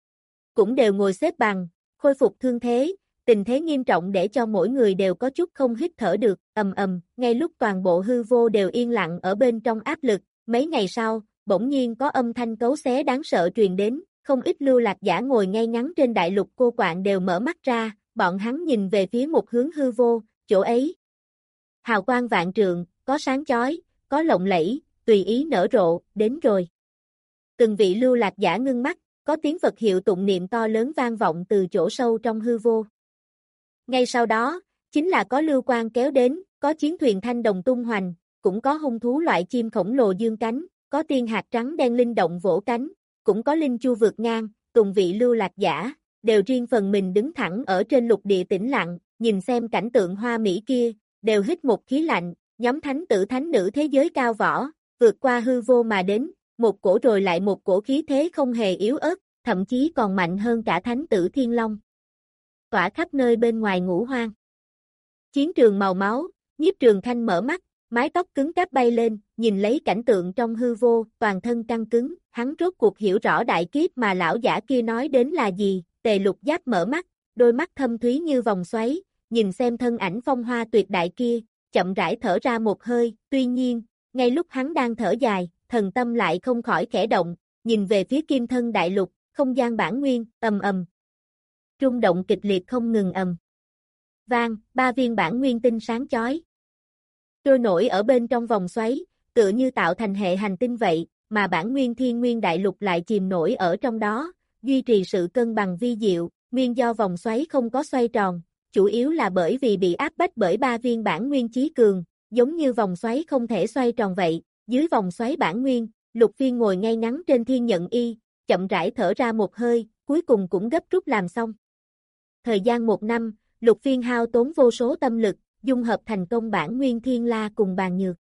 cũng đều ngồi xếp bằng, khôi phục thương thế, tình thế nghiêm trọng để cho mỗi người đều có chút không hít thở được, ầm ầm, ngay lúc toàn bộ hư vô đều yên lặng ở bên trong áp lực, mấy ngày sau, bỗng nhiên có âm thanh cấu xé đáng sợ truyền đến, không ít lưu lạc giả ngồi ngay ngắn trên đại lục cô quạng đều mở mắt ra, bọn hắn nhìn về phía một hướng hư vô, chỗ ấy. Hào quang vạn trượng, có sáng chói, có lộng lẫy, tùy ý nở rộ, đến rồi. Từng vị lưu lạc giả ngưng mắt, có tiếng Phật hiệu tụng niệm to lớn vang vọng từ chỗ sâu trong hư vô. Ngay sau đó, chính là có lưu quang kéo đến, có chiến thuyền thanh đồng tung hoành, cũng có hung thú loại chim khổng lồ dương cánh, có tiên hạt trắng đen linh động vỗ cánh, cũng có linh chu vượt ngang, cùng vị lưu lạc giả, đều riêng phần mình đứng thẳng ở trên lục địa tĩnh lặng, nhìn xem cảnh tượng hoa mỹ kia, đều hít một khí lạnh, nhóm thánh tử thánh nữ thế giới cao võ, vượt qua hư vô mà đến, một cổ rồi lại một cổ khí thế không hề yếu ớt, thậm chí còn mạnh hơn cả thánh tử Thiên Long. Tỏa khắp nơi bên ngoài Ngũ Hoang. Chiến trường màu máu, Nhiếp Trường Khanh mở mắt, mái tóc cứng cáp bay lên, nhìn lấy cảnh tượng trong hư vô, toàn thân căng cứng, hắn rốt cuộc hiểu rõ đại kiếp mà lão giả kia nói đến là gì, Tề Lục Giáp mở mắt, đôi mắt thâm thúy như vòng xoáy, nhìn xem thân ảnh phong hoa tuyệt đại kia, chậm rãi thở ra một hơi, tuy nhiên, ngay lúc hắn đang thở dài, thần tâm lại không khỏi khẽ động, nhìn về phía kim thân đại lục, không gian bản nguyên, ầm ầm. Rung động kịch liệt không ngừng ầm. Vang, ba viên bản nguyên tinh sáng chói. Trôi nổi ở bên trong vòng xoáy, tựa như tạo thành hệ hành tinh vậy, mà bản nguyên thiên nguyên đại lục lại chìm nổi ở trong đó, duy trì sự cân bằng vi diệu, nguyên do vòng xoáy không có xoay tròn, chủ yếu là bởi vì bị áp bách bởi ba viên bản nguyên chí cường, giống như vòng xoáy không thể xoay tròn vậy, dưới vòng xoáy bản nguyên, Lục Phiên ngồi ngay ngắn trên thiên nhận y, chậm rãi thở ra một hơi, cuối cùng cũng gấp rút làm xong. Thời gian một năm, Lục Phiên hao tốn vô số tâm lực, dung hợp thành công bản nguyên thiên la cùng bàn nhược.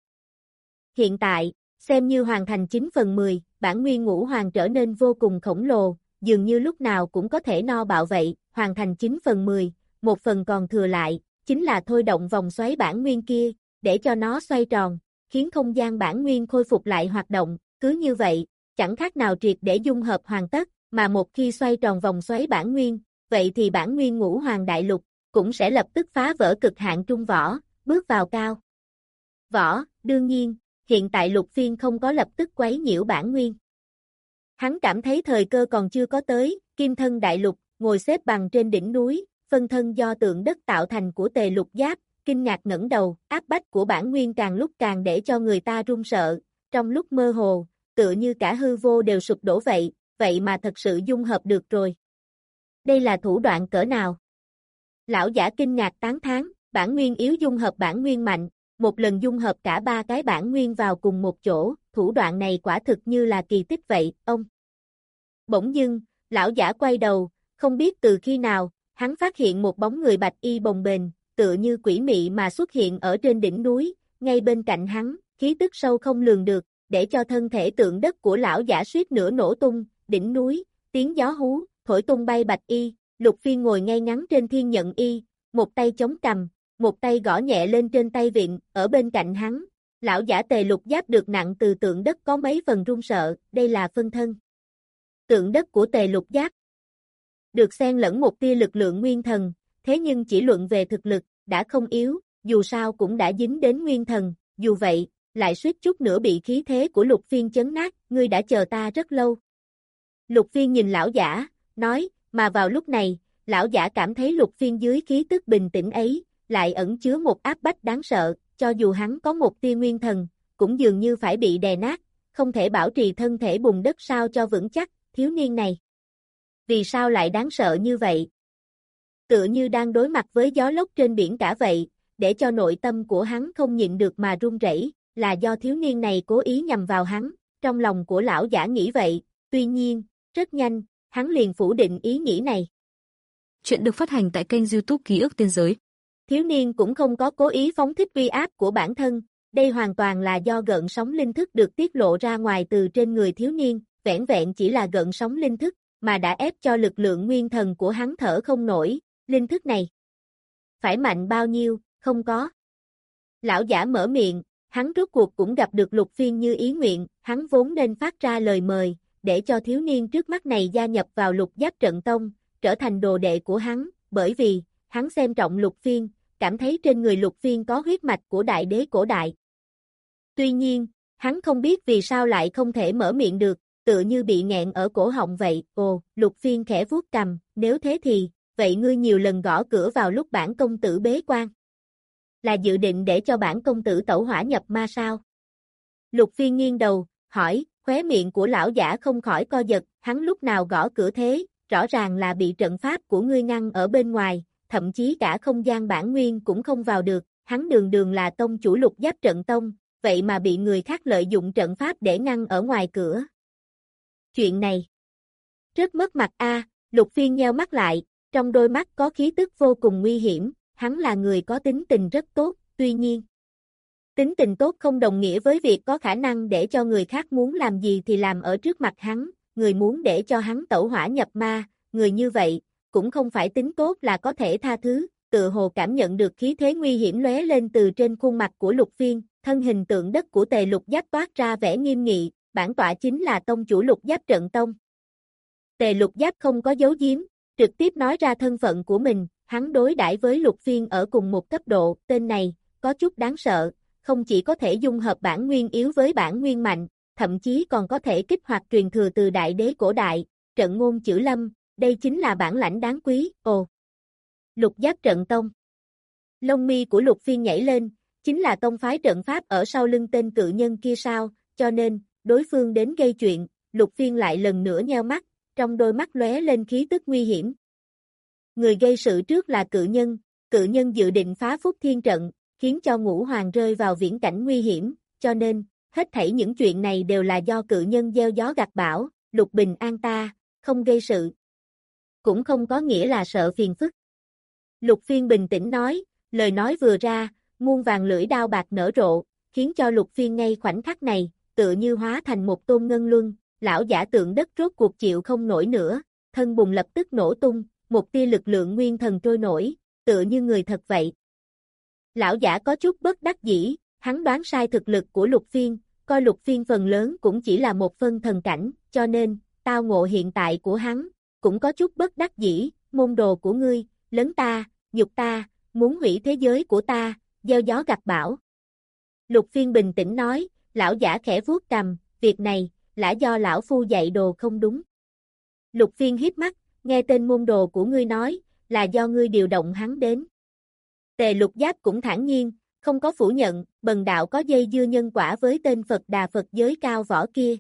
Hiện tại, xem như hoàn thành chín phần mười, bản nguyên ngũ hoàng trở nên vô cùng khổng lồ, dường như lúc nào cũng có thể no bạo vậy, hoàn thành chín phần mười, một phần còn thừa lại, chính là thôi động vòng xoáy bản nguyên kia, để cho nó xoay tròn, khiến không gian bản nguyên khôi phục lại hoạt động, cứ như vậy, chẳng khác nào triệt để dung hợp hoàn tất, mà một khi xoay tròn vòng xoáy bản nguyên, vậy thì bản nguyên ngũ hoàng đại lục, cũng sẽ lập tức phá vỡ cực hạn trung võ, bước vào cao võ, đương nhiên, hiện tại Lục Phiên không có lập tức quấy nhiễu bản nguyên. Hắn cảm thấy thời cơ còn chưa có tới, kim thân đại lục, ngồi xếp bằng trên đỉnh núi, phân thân do tượng đất tạo thành của Tề Lục Giáp, kinh ngạc ngẩng đầu, áp bách của bản nguyên càng lúc càng để cho người ta run sợ, trong lúc mơ hồ, tựa như cả hư vô đều sụp đổ vậy, vậy mà thật sự dung hợp được rồi. Đây là thủ đoạn cỡ nào? Lão giả kinh ngạc tán thán, bản nguyên yếu dung hợp bản nguyên mạnh, một lần dung hợp cả ba cái bản nguyên vào cùng một chỗ, thủ đoạn này quả thực như là kỳ tích vậy, ông. Bỗng dưng, lão giả quay đầu, không biết từ khi nào, hắn phát hiện một bóng người bạch y bồng bềnh, tựa như quỷ mị mà xuất hiện ở trên đỉnh núi, ngay bên cạnh hắn, khí tức sâu không lường được, để cho thân thể tượng đất của lão giả suýt nữa nổ tung, đỉnh núi, tiếng gió hú, thổi tung bay bạch y, Lục Phiên ngồi ngay ngắn trên thiên nhận y, một tay chống cằm, một tay gõ nhẹ lên trên tay vịn, ở bên cạnh hắn, lão giả Tề Lục Giáp được nặng từ tượng đất có mấy phần run sợ, đây là phân thân. Tượng đất của Tề Lục Giáp được xen lẫn một tia lực lượng nguyên thần, thế nhưng chỉ luận về thực lực, đã không yếu, dù sao cũng đã dính đến nguyên thần, dù vậy, lại suýt chút nữa bị khí thế của Lục Phiên chấn nát, ngươi đã chờ ta rất lâu. Lục Phiên nhìn lão giả, nói, mà vào lúc này, lão giả cảm thấy Lục Phiên dưới khí tức bình tĩnh ấy, lại ẩn chứa một áp bách đáng sợ, cho dù hắn có một tia nguyên thần, cũng dường như phải bị đè nát, không thể bảo trì thân thể bùn đất sao cho vững chắc, thiếu niên này. Vì sao lại đáng sợ như vậy? Tựa như đang đối mặt với gió lốc trên biển cả vậy, để cho nội tâm của hắn không nhịn được mà run rẩy, là do thiếu niên này cố ý nhằm vào hắn, trong lòng của lão giả nghĩ vậy, tuy nhiên, rất nhanh, hắn liền phủ định ý nghĩ này. Chuyện được phát hành tại kênh YouTube Ký ức Tiên giới. Thiếu niên cũng không có cố ý phóng thích uy áp của bản thân, đây hoàn toàn là do gợn sóng linh thức được tiết lộ ra ngoài từ trên người thiếu niên, vẻn vẹn chỉ là gợn sóng linh thức, mà đã ép cho lực lượng nguyên thần của hắn thở không nổi, linh thức này. Phải mạnh bao nhiêu, không có. Lão giả mở miệng, hắn rốt cuộc cũng gặp được Lục Phiên như ý nguyện, hắn vốn nên phát ra lời mời, để cho thiếu niên trước mắt này gia nhập vào Lục Giáp Trận Tông, trở thành đồ đệ của hắn, bởi vì, hắn xem trọng Lục Phiên, cảm thấy trên người Lục Phiên có huyết mạch của đại đế cổ đại. Tuy nhiên, hắn không biết vì sao lại không thể mở miệng được, tựa như bị nghẹn ở cổ họng vậy, ồ, Lục Phiên khẽ vuốt cằm, nếu thế thì, vậy ngươi nhiều lần gõ cửa vào lúc bản công tử bế quan. Là dự định để cho bản công tử tẩu hỏa nhập ma sao? Lục Phiên nghiêng đầu, hỏi, khóe miệng của lão giả không khỏi co giật, hắn lúc nào gõ cửa thế, rõ ràng là bị trận pháp của ngươi ngăn ở bên ngoài, thậm chí cả không gian bản nguyên cũng không vào được, hắn đường đường là tông chủ Lục Giáp Trận Tông, vậy mà bị người khác lợi dụng trận pháp để ngăn ở ngoài cửa. Chuyện này rất mất mặt a. Lục Phiên nheo mắt lại, trong đôi mắt có khí tức vô cùng nguy hiểm, hắn là người có tính tình rất tốt, tuy nhiên, tính tình tốt không đồng nghĩa với việc có khả năng để cho người khác muốn làm gì thì làm ở trước mặt hắn, người muốn để cho hắn tẩu hỏa nhập ma, người như vậy, cũng không phải tính tốt là có thể tha thứ, tự hồ cảm nhận được khí thế nguy hiểm lóe lên từ trên khuôn mặt của Lục Phiên, thân hình tượng đất của Tề Lục Giáp toát ra vẻ nghiêm nghị, bản tọa chính là tông chủ Lục Giáp Trận Tông. Tề Lục Giáp không có giấu giếm, trực tiếp nói ra thân phận của mình, hắn đối đãi với Lục Phiên ở cùng một cấp độ, tên này, có chút đáng sợ, không chỉ có thể dung hợp bản nguyên yếu với bản nguyên mạnh, thậm chí còn có thể kích hoạt truyền thừa từ đại đế cổ đại, trận ngôn chữ lâm, đây chính là bản lãnh đáng quý, ồ. Lục Giáp Trận Tông. Lông mi của Lục Phiên nhảy lên, chính là tông phái trận pháp ở sau lưng tên cự nhân kia sao, cho nên, đối phương đến gây chuyện, Lục Phiên lại lần nữa nheo mắt, trong đôi mắt lóe lên khí tức nguy hiểm. Người gây sự trước là cự nhân, cự nhân dự định phá Phúc Thiên Trận, khiến cho Ngũ Hoàng rơi vào viễn cảnh nguy hiểm, cho nên, hết thảy những chuyện này đều là do cự nhân gieo gió gặt bão, Lục bình an ta, không gây sự. Cũng không có nghĩa là sợ phiền phức. Lục Phiên bình tĩnh nói, lời nói vừa ra, muôn vàng lưỡi đao bạc nở rộ, khiến cho Lục Phiên ngay khoảnh khắc này, tựa như hóa thành một tôn ngân luân, lão giả tượng đất rốt cuộc chịu không nổi nữa, thân bùn lập tức nổ tung, một tia lực lượng nguyên thần trôi nổi, tựa như người thật vậy. Lão giả có chút bất đắc dĩ, hắn đoán sai thực lực của Lục Phiên, coi Lục Phiên phần lớn cũng chỉ là một phân thần cảnh, cho nên, tao ngộ hiện tại của hắn, cũng có chút bất đắc dĩ, môn đồ của ngươi, lấn ta, nhục ta, muốn hủy thế giới của ta, gieo gió gặt bão. Lục Phiên bình tĩnh nói, lão giả khẽ vuốt cằm, việc này, là do lão phu dạy đồ không đúng. Lục Phiên híp mắt, nghe tên môn đồ của ngươi nói, là do ngươi điều động hắn đến. Tề Lục Giáp cũng thản nhiên, không có phủ nhận, bần đạo có dây dưa nhân quả với tên Phật Đà Phật giới cao võ kia.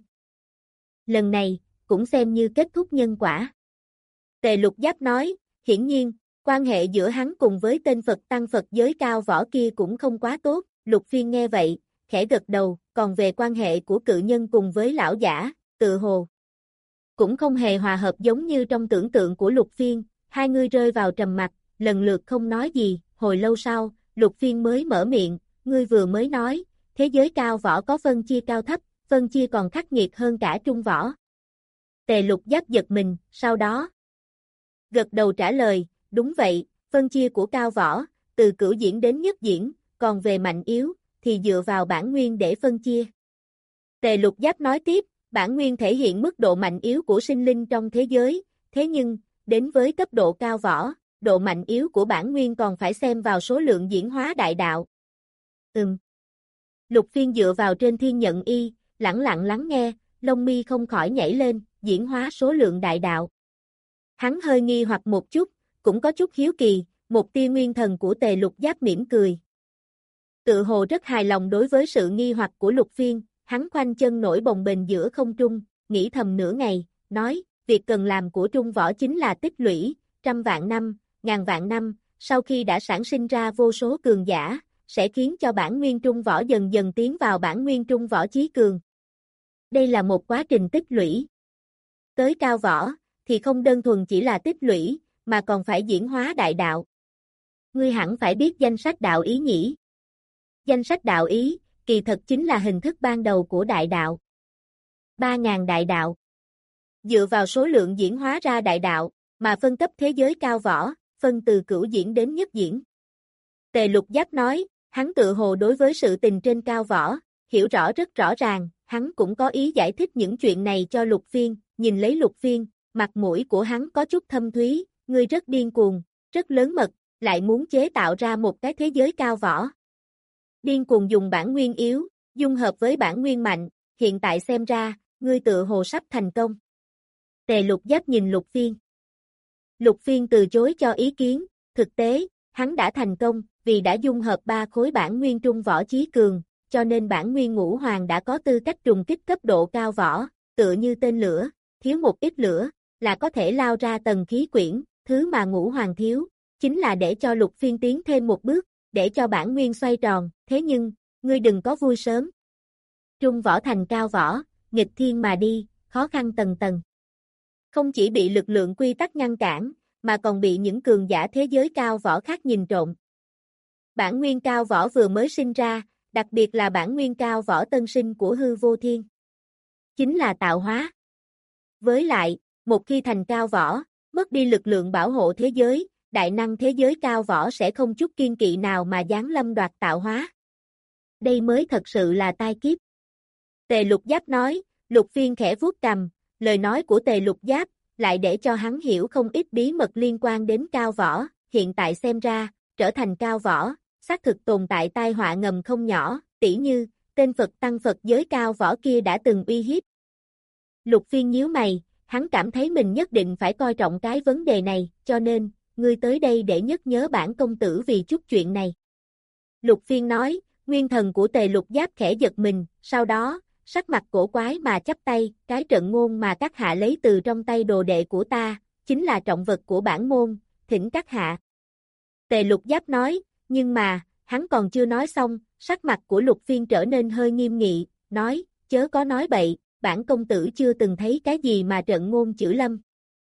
Lần này, cũng xem như kết thúc nhân quả. Tề Lục Giáp nói, hiển nhiên, Quan hệ giữa hắn cùng với tên Phật tăng Phật giới cao võ kia cũng không quá tốt, Lục Phiên nghe vậy, khẽ gật đầu, còn về quan hệ của cự nhân cùng với lão giả, tự hồ cũng không hề hòa hợp giống như trong tưởng tượng của Lục Phiên, hai người rơi vào trầm mặc, lần lượt không nói gì, hồi lâu sau, Lục Phiên mới mở miệng, ngươi vừa mới nói, thế giới cao võ có phân chia cao thấp, phân chia còn khắc nghiệt hơn cả trung võ. Tề Lục Giáp giật mình, sau đó gật đầu trả lời, đúng vậy, phân chia của cao võ, từ cửu diễn đến nhất diễn, còn về mạnh yếu, thì dựa vào bản nguyên để phân chia. Tề Lục Giáp nói tiếp, bản nguyên thể hiện mức độ mạnh yếu của sinh linh trong thế giới, thế nhưng, đến với cấp độ cao võ, độ mạnh yếu của bản nguyên còn phải xem vào số lượng diễn hóa đại đạo. Ừm. Lục Phiên dựa vào trên thiên nhận y, lẳng lặng lắng nghe, lông mi không khỏi nhảy lên, diễn hóa số lượng đại đạo. Hắn hơi nghi hoặc một chút, cũng có chút hiếu kỳ, một tia nguyên thần của Tề Lục Giáp mỉm cười. Tự hồ rất hài lòng đối với sự nghi hoặc của Lục Phiên, hắn khoanh chân nổi bồng bềnh giữa không trung, nghĩ thầm nửa ngày, nói, việc cần làm của trung võ chính là tích lũy, trăm vạn năm, ngàn vạn năm, sau khi đã sản sinh ra vô số cường giả, sẽ khiến cho bản nguyên trung võ dần dần tiến vào bản nguyên trung võ chí cường. Đây là một quá trình tích lũy. Tới cao võ, thì không đơn thuần chỉ là tích lũy, mà còn phải diễn hóa đại đạo. Ngươi hẳn phải biết danh sách đạo ý nhỉ? Danh sách đạo ý, kỳ thật chính là hình thức ban đầu của đại đạo. Ba ngàn đại đạo. Dựa vào số lượng diễn hóa ra đại đạo, mà phân cấp thế giới cao võ, phân từ cửu diễn đến nhất diễn. Tề Lục Giáp nói, hắn tự hồ đối với sự tình trên cao võ, hiểu rõ rất rõ ràng, hắn cũng có ý giải thích những chuyện này cho Lục Phiên, nhìn lấy Lục Phiên, mặt mũi của hắn có chút thâm thúy, ngươi rất điên cuồng, rất lớn mật, lại muốn chế tạo ra một cái thế giới cao võ. Điên cuồng dùng bản nguyên yếu, dung hợp với bản nguyên mạnh, hiện tại xem ra, ngươi tự hồ sắp thành công. Tề Lục Giáp nhìn Lục Phiên. Lục Phiên từ chối cho ý kiến, thực tế, hắn đã thành công, vì đã dung hợp ba khối bản nguyên trung võ chí cường, cho nên bản nguyên ngũ hoàng đã có tư cách trùng kích cấp độ cao võ, tựa như tên lửa, thiếu một ít lửa, là có thể lao ra tầng khí quyển, thứ mà ngũ hoàng thiếu, chính là để cho Lục Phiên tiến thêm một bước, để cho bản nguyên xoay tròn, thế nhưng, ngươi đừng có vui sớm. Trung võ thành cao võ, nghịch thiên mà đi, khó khăn tầng tầng. Không chỉ bị lực lượng quy tắc ngăn cản, mà còn bị những cường giả thế giới cao võ khác nhìn trộm. Bản nguyên cao võ vừa mới sinh ra, đặc biệt là bản nguyên cao võ tân sinh của hư vô thiên. Chính là tạo hóa. Với lại, một khi thành cao võ, mất đi lực lượng bảo hộ thế giới, đại năng thế giới cao võ sẽ không chút kiên kỵ nào mà giáng lâm đoạt tạo hóa. Đây mới thật sự là tai kiếp. Tề Lục Giáp nói, Lục Phiên khẽ vuốt cằm, lời nói của Tề Lục Giáp, lại để cho hắn hiểu không ít bí mật liên quan đến cao võ, hiện tại xem ra, trở thành cao võ, xác thực tồn tại tai họa ngầm không nhỏ, tỉ như, tên Phật tăng Phật giới cao võ kia đã từng uy hiếp. Lục Phiên nhíu mày, hắn cảm thấy mình nhất định phải coi trọng cái vấn đề này, cho nên, ngươi tới đây để nhắc nhớ bản công tử vì chút chuyện này. Lục Phiên nói, nguyên thần của Tề Lục Giáp khẽ giật mình, sau đó, sắc mặt cổ quái mà chắp tay, cái trận ngôn mà các hạ lấy từ trong tay đồ đệ của ta, chính là trọng vật của bản môn, thỉnh các hạ. Tề Lục Giáp nói, nhưng mà, hắn còn chưa nói xong, sắc mặt của Lục Phiên trở nên hơi nghiêm nghị, nói, chớ có nói bậy, bản công tử chưa từng thấy cái gì mà trận ngôn chữ lâm.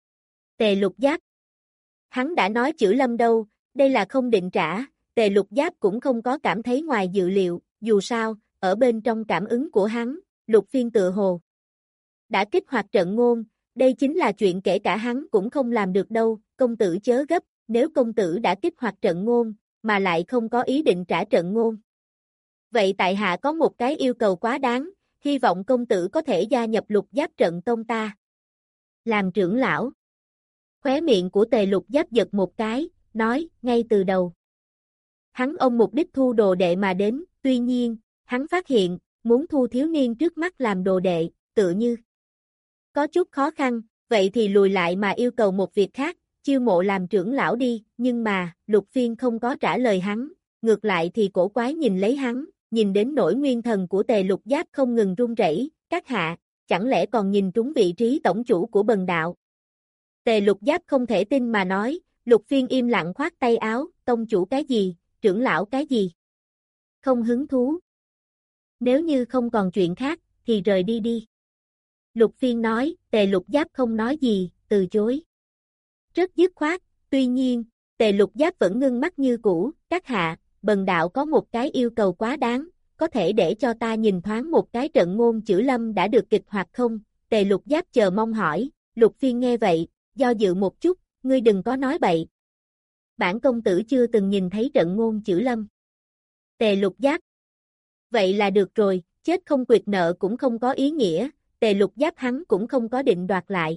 Tề Lục Giáp. Hắn đã nói chữ lâm đâu, đây là không định trả, Tề Lục Giáp cũng không có cảm thấy ngoài dự liệu, dù sao, ở bên trong cảm ứng của hắn, Lục Phiên tự hồ đã kích hoạt trận ngôn, đây chính là chuyện kể cả hắn cũng không làm được đâu, công tử chớ gấp, nếu công tử đã kích hoạt trận ngôn, mà lại không có ý định trả trận ngôn. Vậy tại hạ có một cái yêu cầu quá đáng, hy vọng công tử có thể gia nhập Lục Giáp trận tông ta. Làm trưởng lão. Khóe miệng của Tề Lục Giáp giật một cái, nói, ngay từ đầu. Hắn ông mục đích thu đồ đệ mà đến, tuy nhiên, hắn phát hiện, muốn thu thiếu niên trước mắt làm đồ đệ, tự như có chút khó khăn, vậy thì lùi lại mà yêu cầu một việc khác, chiêu mộ làm trưởng lão đi, nhưng mà, Lục Phiên không có trả lời hắn, ngược lại thì cổ quái nhìn lấy hắn, nhìn đến nỗi nguyên thần của Tề Lục Giáp không ngừng run rẩy, các hạ, chẳng lẽ còn nhìn trúng vị trí tổng chủ của bần đạo. Tề Lục Giáp không thể tin mà nói, Lục Phiên im lặng khoát tay áo, tông chủ cái gì, trưởng lão cái gì. Không hứng thú. Nếu như không còn chuyện khác, thì rời đi đi. Lục Phiên nói, Tề Lục Giáp không nói gì, từ chối. Rất dứt khoát, tuy nhiên, Tề Lục Giáp vẫn ngưng mắt như cũ, các hạ, bần đạo có một cái yêu cầu quá đáng, có thể để cho ta nhìn thoáng một cái trận ngôn chữ lâm đã được kích hoạt không? Tề Lục Giáp chờ mong hỏi, Lục Phiên nghe vậy, do dự một chút, ngươi đừng có nói bậy. Bản công tử chưa từng nhìn thấy trận ngôn chữ lâm. Tề Lục Giáp. Vậy là được rồi, chết không quyệt nợ cũng không có ý nghĩa, Tề Lục Giáp hắn cũng không có định đoạt lại.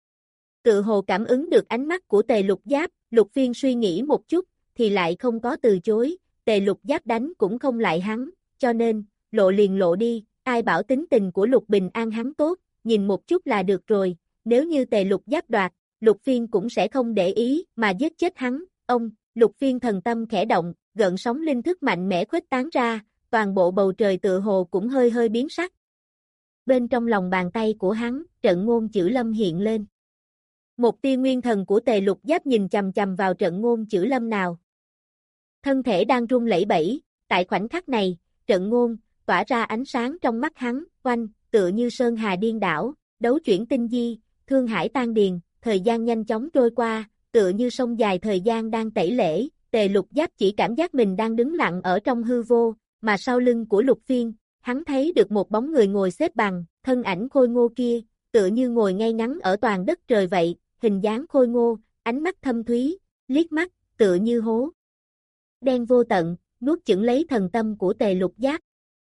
Tự hồ cảm ứng được ánh mắt của Tề Lục Giáp, Lục Phiên suy nghĩ một chút, thì lại không có từ chối, Tề Lục Giáp đánh cũng không lại hắn, cho nên, lộ liền lộ đi, ai bảo tính tình của Lục Bình An hắn tốt, nhìn một chút là được rồi, nếu như Tề Lục Giáp đoạt, Lục Phiên cũng sẽ không để ý mà giết chết hắn, ông, Lục Phiên thần tâm khẽ động, gợn sóng linh thức mạnh mẽ khuếch tán ra, toàn bộ bầu trời tự hồ cũng hơi hơi biến sắc. Bên trong lòng bàn tay của hắn, trận ngôn chữ lâm hiện lên. Một tia nguyên thần của Tề Lục Giáp nhìn chằm chằm vào trận ngôn chữ lâm nào. Thân thể đang run lẩy bẩy, tại khoảnh khắc này, trận ngôn, tỏa ra ánh sáng trong mắt hắn, oanh, tựa như sơn hà điên đảo, đấu chuyển tinh di, thương hải tan điền, thời gian nhanh chóng trôi qua, tựa như sông dài thời gian đang tẩy lễ, Tề Lục Giáp chỉ cảm giác mình đang đứng lặng ở trong hư vô, mà sau lưng của Lục Phiên, hắn thấy được một bóng người ngồi xếp bằng, thân ảnh khôi ngô kia, tựa như ngồi ngay ngắn ở toàn đất trời vậy, hình dáng khôi ngô, ánh mắt thâm thúy, liếc mắt, tựa như hố đen vô tận, nuốt chửng lấy thần tâm của Tề Lục Giáp.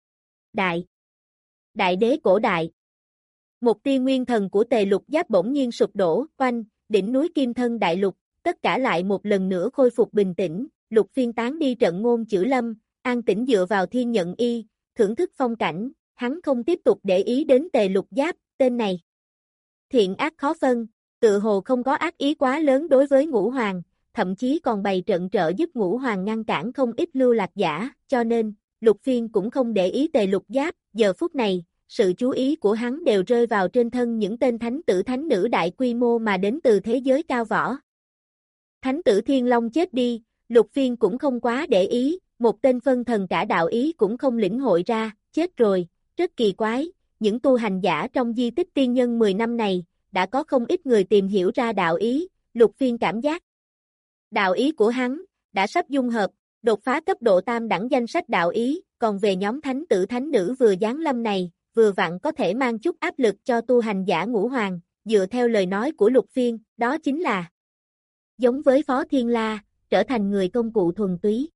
Đại Đại đế cổ đại. Một tia nguyên thần của Tề Lục Giáp bỗng nhiên sụp đổ, oanh, đỉnh núi Kim Thân Đại Lục, tất cả lại một lần nữa khôi phục bình tĩnh, Lục Phiên tán đi trận ngôn chữ lâm, an tĩnh dựa vào thiên nhận y, thưởng thức phong cảnh, hắn không tiếp tục để ý đến Tề Lục Giáp, tên này. Thiện ác khó phân, tự hồ không có ác ý quá lớn đối với Ngũ Hoàng, thậm chí còn bày trận trợ giúp Ngũ Hoàng ngăn cản không ít lưu lạc giả, cho nên, Lục Phiên cũng không để ý Tề Lục Giáp, giờ phút này, sự chú ý của hắn đều rơi vào trên thân những tên thánh tử thánh nữ đại quy mô mà đến từ thế giới cao võ. Thánh tử Thiên Long chết đi, Lục Phiên cũng không quá để ý, một tên phân thần cả đạo ý cũng không lĩnh hội ra, chết rồi, rất kỳ quái, những tu hành giả trong di tích tiên nhân mười năm này, đã có không ít người tìm hiểu ra đạo ý, Lục Phiên cảm giác. Đạo ý của hắn, đã sắp dung hợp, đột phá cấp độ tam đẳng danh sách đạo ý, còn về nhóm thánh tử thánh nữ vừa giáng lâm này, vừa vặn có thể mang chút áp lực cho tu hành giả Ngũ Hoàng, dựa theo lời nói của Lục Phiên, đó chính là giống với Phó Thiên La, trở thành người công cụ thuần túy.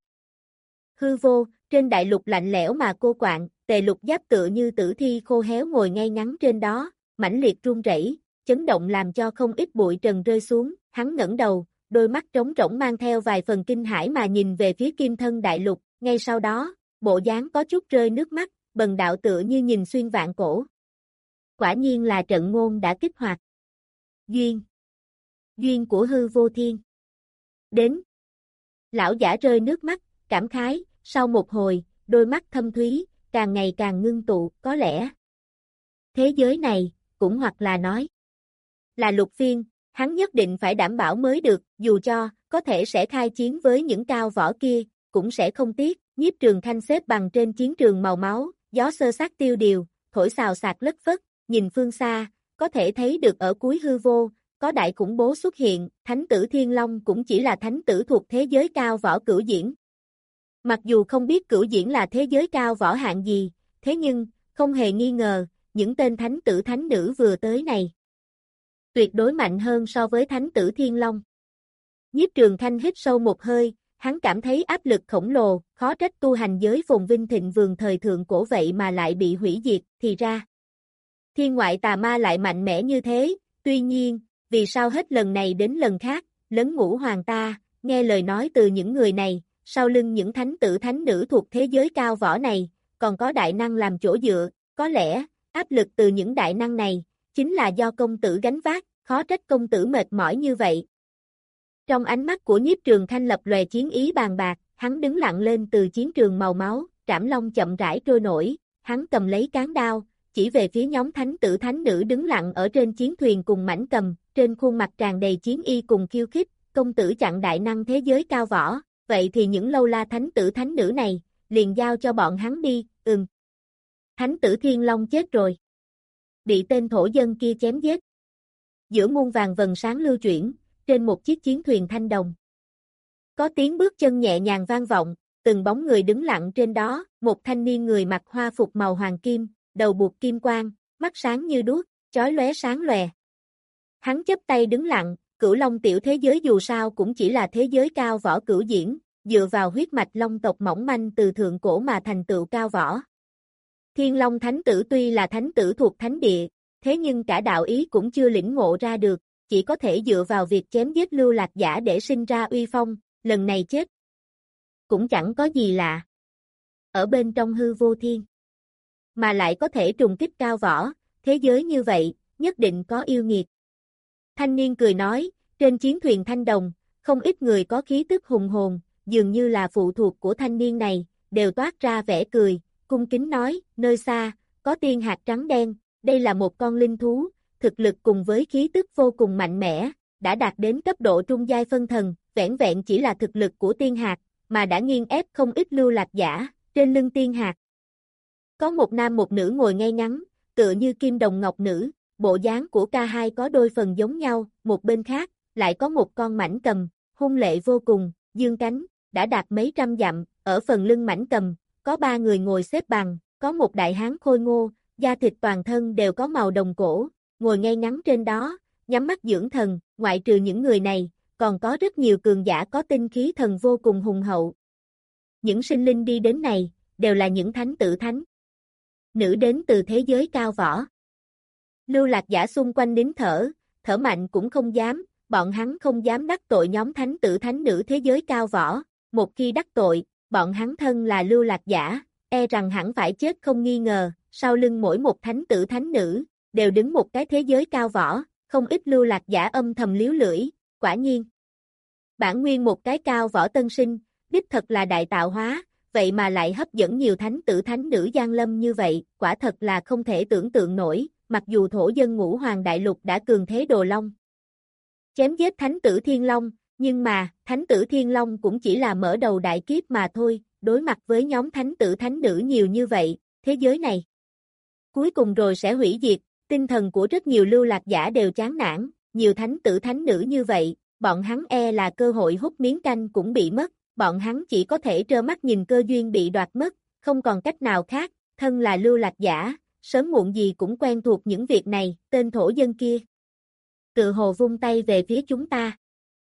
Hư vô, trên đại lục lạnh lẽo mà cô quạng, Tề Lục Giáp tựa như tử thi khô héo ngồi ngay ngắn trên đó, mãnh liệt run rẩy, chấn động làm cho không ít bụi trần rơi xuống, hắn ngẩng đầu, đôi mắt trống rỗng mang theo vài phần kinh hãi mà nhìn về phía Kim Thân Đại Lục, ngay sau đó, bộ dáng có chút rơi nước mắt, bần đạo tựa như nhìn xuyên vạn cổ. Quả nhiên là trận ngôn đã kích hoạt. Duyên. Duyên của hư vô thiên. Đến. Lão giả rơi nước mắt, cảm khái, sau một hồi, đôi mắt thâm thúy, càng ngày càng ngưng tụ, có lẽ. Thế giới này, cũng hoặc là nói, là Lục Phiên, hắn nhất định phải đảm bảo mới được, dù cho, có thể sẽ khai chiến với những cao võ kia, cũng sẽ không tiếc, Nhiếp Trường Khanh xếp bằng trên chiến trường màu máu, gió sơ sát tiêu điều, thổi xào xạc lất phất, nhìn phương xa, có thể thấy được ở cuối hư vô, có đại khủng bố xuất hiện, Thánh tử Thiên Long cũng chỉ là thánh tử thuộc thế giới cao võ cửu diễn. Mặc dù không biết cửu diễn là thế giới cao võ hạng gì, thế nhưng, không hề nghi ngờ, những tên thánh tử thánh nữ vừa tới này tuyệt đối mạnh hơn so với thánh tử Thiên Long. Nhiếp Trường Khanh hít sâu một hơi, hắn cảm thấy áp lực khổng lồ, khó trách tu hành giới phồn vinh thịnh vượng thời thượng cổ vậy mà lại bị hủy diệt, thì ra. Thiên ngoại tà ma lại mạnh mẽ như thế, tuy nhiên, vì sao hết lần này đến lần khác, lấn Ngũ Hoàng ta, nghe lời nói từ những người này, sau lưng những thánh tử thánh nữ thuộc thế giới cao võ này, còn có đại năng làm chỗ dựa, có lẽ, áp lực từ những đại năng này, chính là do công tử gánh vác, khó trách công tử mệt mỏi như vậy. Trong ánh mắt của Nhiếp Trường Khanh lập lòe chiến ý bàn bạc, hắn đứng lặng lên từ chiến trường màu máu, trảm long chậm rãi trôi nổi, hắn cầm lấy cán đao, chỉ về phía nhóm thánh tử thánh nữ đứng lặng ở trên chiến thuyền cùng mảnh cầm, trên khuôn mặt tràn đầy chiến y cùng khiêu khích, công tử chặn đại năng thế giới cao võ, vậy thì những lâu la thánh tử thánh nữ này, liền giao cho bọn hắn đi, ừm. Thánh tử Thiên Long chết rồi. Bị tên thổ dân kia chém giết. Giữa muôn vàng vầng sáng lưu chuyển, trên một chiếc chiến thuyền thanh đồng. Có tiếng bước chân nhẹ nhàng vang vọng, từng bóng người đứng lặng trên đó, một thanh niên người mặc hoa phục màu hoàng kim, đầu buộc kim quang, mắt sáng như đuốc, chói lóe sáng lòe. Hắn chắp tay đứng lặng, Cửu Long tiểu thế giới dù sao cũng chỉ là thế giới cao võ cửu diễn, dựa vào huyết mạch long tộc mỏng manh từ thượng cổ mà thành tựu cao võ. Thiên Long Thánh tử tuy là thánh tử thuộc thánh địa, thế nhưng cả đạo ý cũng chưa lĩnh ngộ ra được, chỉ có thể dựa vào việc chém giết lưu lạc giả để sinh ra uy phong, lần này chết. Cũng chẳng có gì lạ. Ở bên trong hư vô thiên, mà lại có thể trùng kích cao võ, thế giới như vậy, nhất định có yêu nghiệt. Thanh niên cười nói, trên chiến thuyền thanh đồng, không ít người có khí tức hùng hồn, dường như là phụ thuộc của thanh niên này, đều toát ra vẻ cười, cung kính nói, nơi xa, có tiên hạt trắng đen, đây là một con linh thú, thực lực cùng với khí tức vô cùng mạnh mẽ, đã đạt đến cấp độ trung giai phân thần, vẻn vẹn chỉ là thực lực của tiên hạt, mà đã nghiền ép không ít lưu lạc giả, trên lưng tiên hạt. Có một nam một nữ ngồi ngay ngắn, tựa như kim đồng ngọc nữ, bộ dáng của ca hai có đôi phần giống nhau, một bên khác, lại có một con mãnh cầm, hung lệ vô cùng, dương cánh, đã đạt mấy trăm dặm, ở phần lưng mãnh cầm, có ba người ngồi xếp bằng, có một đại hán khôi ngô, da thịt toàn thân đều có màu đồng cổ, ngồi ngay ngắn trên đó, nhắm mắt dưỡng thần, ngoại trừ những người này, còn có rất nhiều cường giả có tinh khí thần vô cùng hùng hậu. Những sinh linh đi đến này, đều là những thánh tử thánh nữ đến từ thế giới cao võ. Lưu lạc giả xung quanh nín thở, thở mạnh cũng không dám, bọn hắn không dám đắc tội nhóm thánh tử thánh nữ thế giới cao võ, một khi đắc tội, bọn hắn thân là lưu lạc giả, e rằng hẳn phải chết không nghi ngờ, sau lưng mỗi một thánh tử thánh nữ, đều đứng một cái thế giới cao võ, không ít lưu lạc giả âm thầm liếu lưỡi, quả nhiên. Bản nguyên một cái cao võ tân sinh, đích thật là đại tạo hóa, vậy mà lại hấp dẫn nhiều thánh tử thánh nữ giang lâm như vậy, quả thật là không thể tưởng tượng nổi, mặc dù thổ dân ngũ hoàng đại lục đã cường thế đồ long. Chém giết thánh tử Thiên Long, nhưng mà, thánh tử Thiên Long cũng chỉ là mở đầu đại kiếp mà thôi, đối mặt với nhóm thánh tử thánh nữ nhiều như vậy, thế giới này cuối cùng rồi sẽ hủy diệt, tinh thần của rất nhiều lưu lạc giả đều chán nản, nhiều thánh tử thánh nữ như vậy, bọn hắn e là cơ hội hút miếng canh cũng bị mất, bọn hắn chỉ có thể trơ mắt nhìn cơ duyên bị đoạt mất, không còn cách nào khác, thân là lưu lạc giả, sớm muộn gì cũng quen thuộc những việc này, tên thổ dân kia. Tự hồ vung tay về phía chúng ta.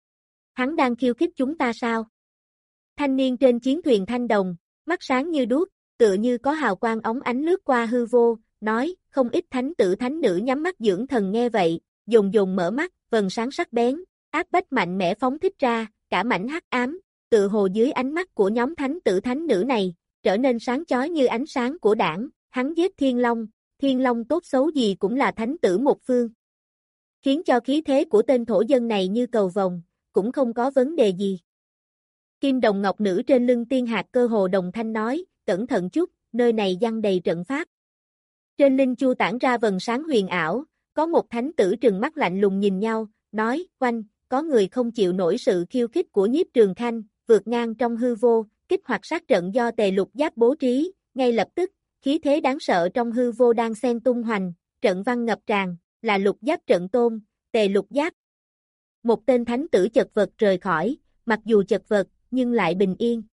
Hắn đang khiêu khích chúng ta sao? Thanh niên trên chiến thuyền thanh đồng, mắt sáng như đuốc, tựa như có hào quang óng ánh lướt qua hư vô, nói, không ít thánh tử thánh nữ nhắm mắt dưỡng thần nghe vậy, dồn dồn mở mắt, vầng sáng sắc bén, áp bách mạnh mẽ phóng thích ra, cả mảnh hắc ám, tự hồ dưới ánh mắt của nhóm thánh tử thánh nữ này, trở nên sáng chói như ánh sáng của đảng, hắn giết Thiên Long, Thiên Long tốt xấu gì cũng là thánh tử một phương. Khiến cho khí thế của tên thổ dân này như cầu vồng, cũng không có vấn đề gì. Kim đồng ngọc nữ trên lưng tiên hạt cơ hồ đồng thanh nói, cẩn thận chút, nơi này giăng đầy trận pháp. Trên linh chu tản ra vầng sáng huyền ảo, có một thánh tử trừng mắt lạnh lùng nhìn nhau, nói, quanh, có người không chịu nổi sự khiêu khích của Nhiếp Trường Khanh, vượt ngang trong hư vô, kích hoạt sát trận do Tề Lục Giáp bố trí, ngay lập tức, khí thế đáng sợ trong hư vô đang xen tung hoành, trận văn ngập tràn, là Lục Giáp trận tôn, Tề Lục Giáp. Một tên thánh tử chật vật rời khỏi, mặc dù chật vật, nhưng lại bình yên.